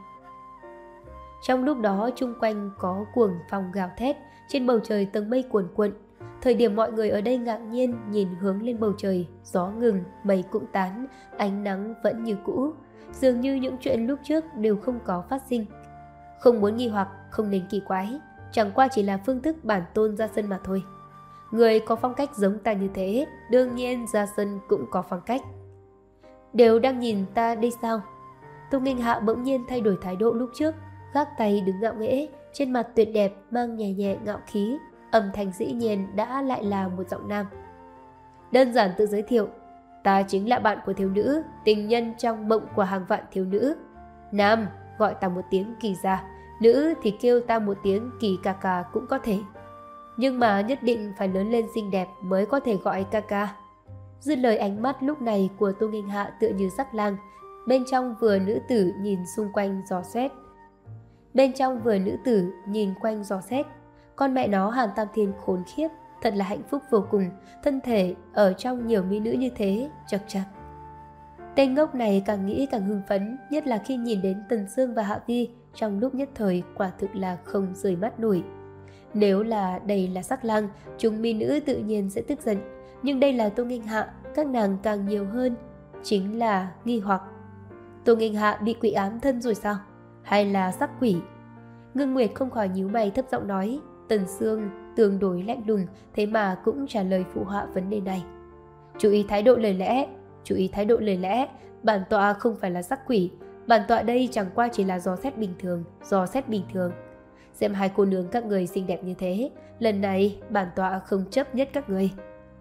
Trong lúc đó chung quanh có cuồng phong gào thét, trên bầu trời tầng mây cuồn cuộn. Thời điểm mọi người ở đây ngạc nhiên nhìn hướng lên bầu trời, gió ngừng, mây cũng tán, ánh nắng vẫn như cũ. Dường như những chuyện lúc trước đều không có phát sinh. Không muốn nghi hoặc, không nên kỳ quái, chẳng qua chỉ là phương thức bản tôn ra sân mà thôi. Người có phong cách giống ta như thế, đương nhiên ra sân cũng có phong cách. Đều đang nhìn ta đây sao? Tô Nghênh Hạ bỗng nhiên thay đổi thái độ lúc trước, gác tay đứng ngạo nghễ, trên mặt tuyệt đẹp mang nhẹ nhẹ ngạo khí, âm thanh dĩ nhiên đã lại là một giọng nam. Đơn giản tự giới thiệu, ta chính là bạn của thiếu nữ, tình nhân trong mộng của hàng vạn thiếu nữ. Nam, gọi ta một tiếng Kỳ gia, nữ thì kêu ta một tiếng Kỳ ca ca cũng có thể. Nhưng mà nhất định phải lớn lên xinh đẹp mới có thể gọi ca ca. Dứt lời, ánh mắt lúc này của Tô Nghênh Hạ tựa như sắc lang, bên trong vừa nữ tử nhìn xung quanh dò xét. Bên trong vừa nữ tử nhìn quanh dò xét. Con mẹ nó Hàn Tam Thiên khốn khiếp, thật là hạnh phúc vô cùng, thân thể ở trong nhiều mỹ nữ như thế, chật chật. Tên ngốc này càng nghĩ càng hưng phấn, nhất là khi nhìn đến Tần Sương và Hạ Vi, trong lúc nhất thời quả thực là không rời mắt nổi. Nếu là đây là Sắc Lang, chúng mỹ nữ tự nhiên sẽ tức giận, nhưng đây là Tô Nghênh Hạ, các nàng càng nhiều hơn chính là nghi hoặc. Tô Nghênh Hạ bị quỷ ám thân rồi sao? Hay là sắc quỷ? Ngưng Nguyệt không khỏi nhíu mày thấp giọng nói. Tần Sương tương đối lạnh lùng, thế mà cũng trả lời phụ họa vấn đề này. Chú ý thái độ lời lẽ, chú ý thái độ lời lẽ, bản tọa không phải là sắc quỷ, bản tọa đây chẳng qua chỉ là dò xét bình thường, dò xét bình thường. Xem hai cô nương các người xinh đẹp như thế, lần này bản tọa không chấp nhất các người.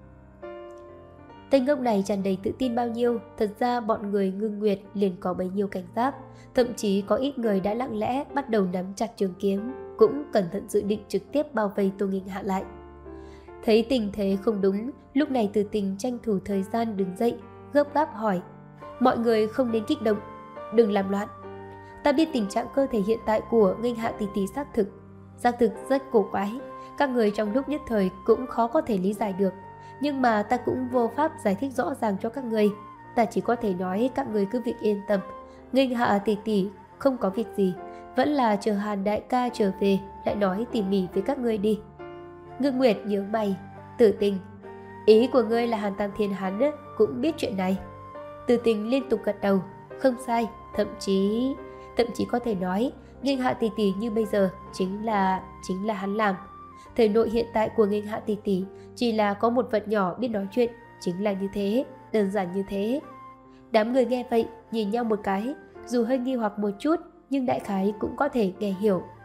Tên ngốc này tràn đầy tự tin bao nhiêu, thật ra bọn người Ngưng Nguyệt liền có bấy nhiêu cảnh giác, thậm chí có ít người đã lặng lẽ bắt đầu nắm chặt trường kiếm, cũng cẩn thận dự định trực tiếp bao vây Tô Nghênh Hạ lại. Thấy tình thế không đúng, lúc này Từ Tình tranh thủ thời gian đứng dậy, gấp gáp hỏi: mọi người không nên kích động, đừng làm loạn. Ta biết tình trạng cơ thể hiện tại của Nghênh Hạ tỷ tỷ xác thực, xác thực rất cổ quái, các người trong lúc nhất thời cũng khó có thể lý giải được. Nhưng mà ta cũng vô pháp giải thích rõ ràng cho các người. Ta chỉ có thể nói các người cứ việc yên tâm. Nghênh Hạ tỷ tỷ không có việc gì, vẫn là chờ Hàn đại ca trở về lại nói tỉ mỉ với các ngươi đi. Ngưng Nguyệt nhướng mày. Tử Tình, ý của ngươi là Hàn Tam Thiên hắn cũng biết chuyện này? Tử Tình liên tục gật đầu. Không sai, thậm chí thậm chí có thể nói Nghênh Hạ tỷ tỷ như bây giờ chính là chính là hắn làm. Thể nội hiện tại của Nghênh Hạ tỷ tỷ chỉ là có một vật nhỏ biết nói chuyện, chính là như thế, đơn giản như thế. Đám người nghe vậy nhìn nhau một cái, dù hơi nghi hoặc một chút nhưng đại khái cũng có thể nghe hiểu.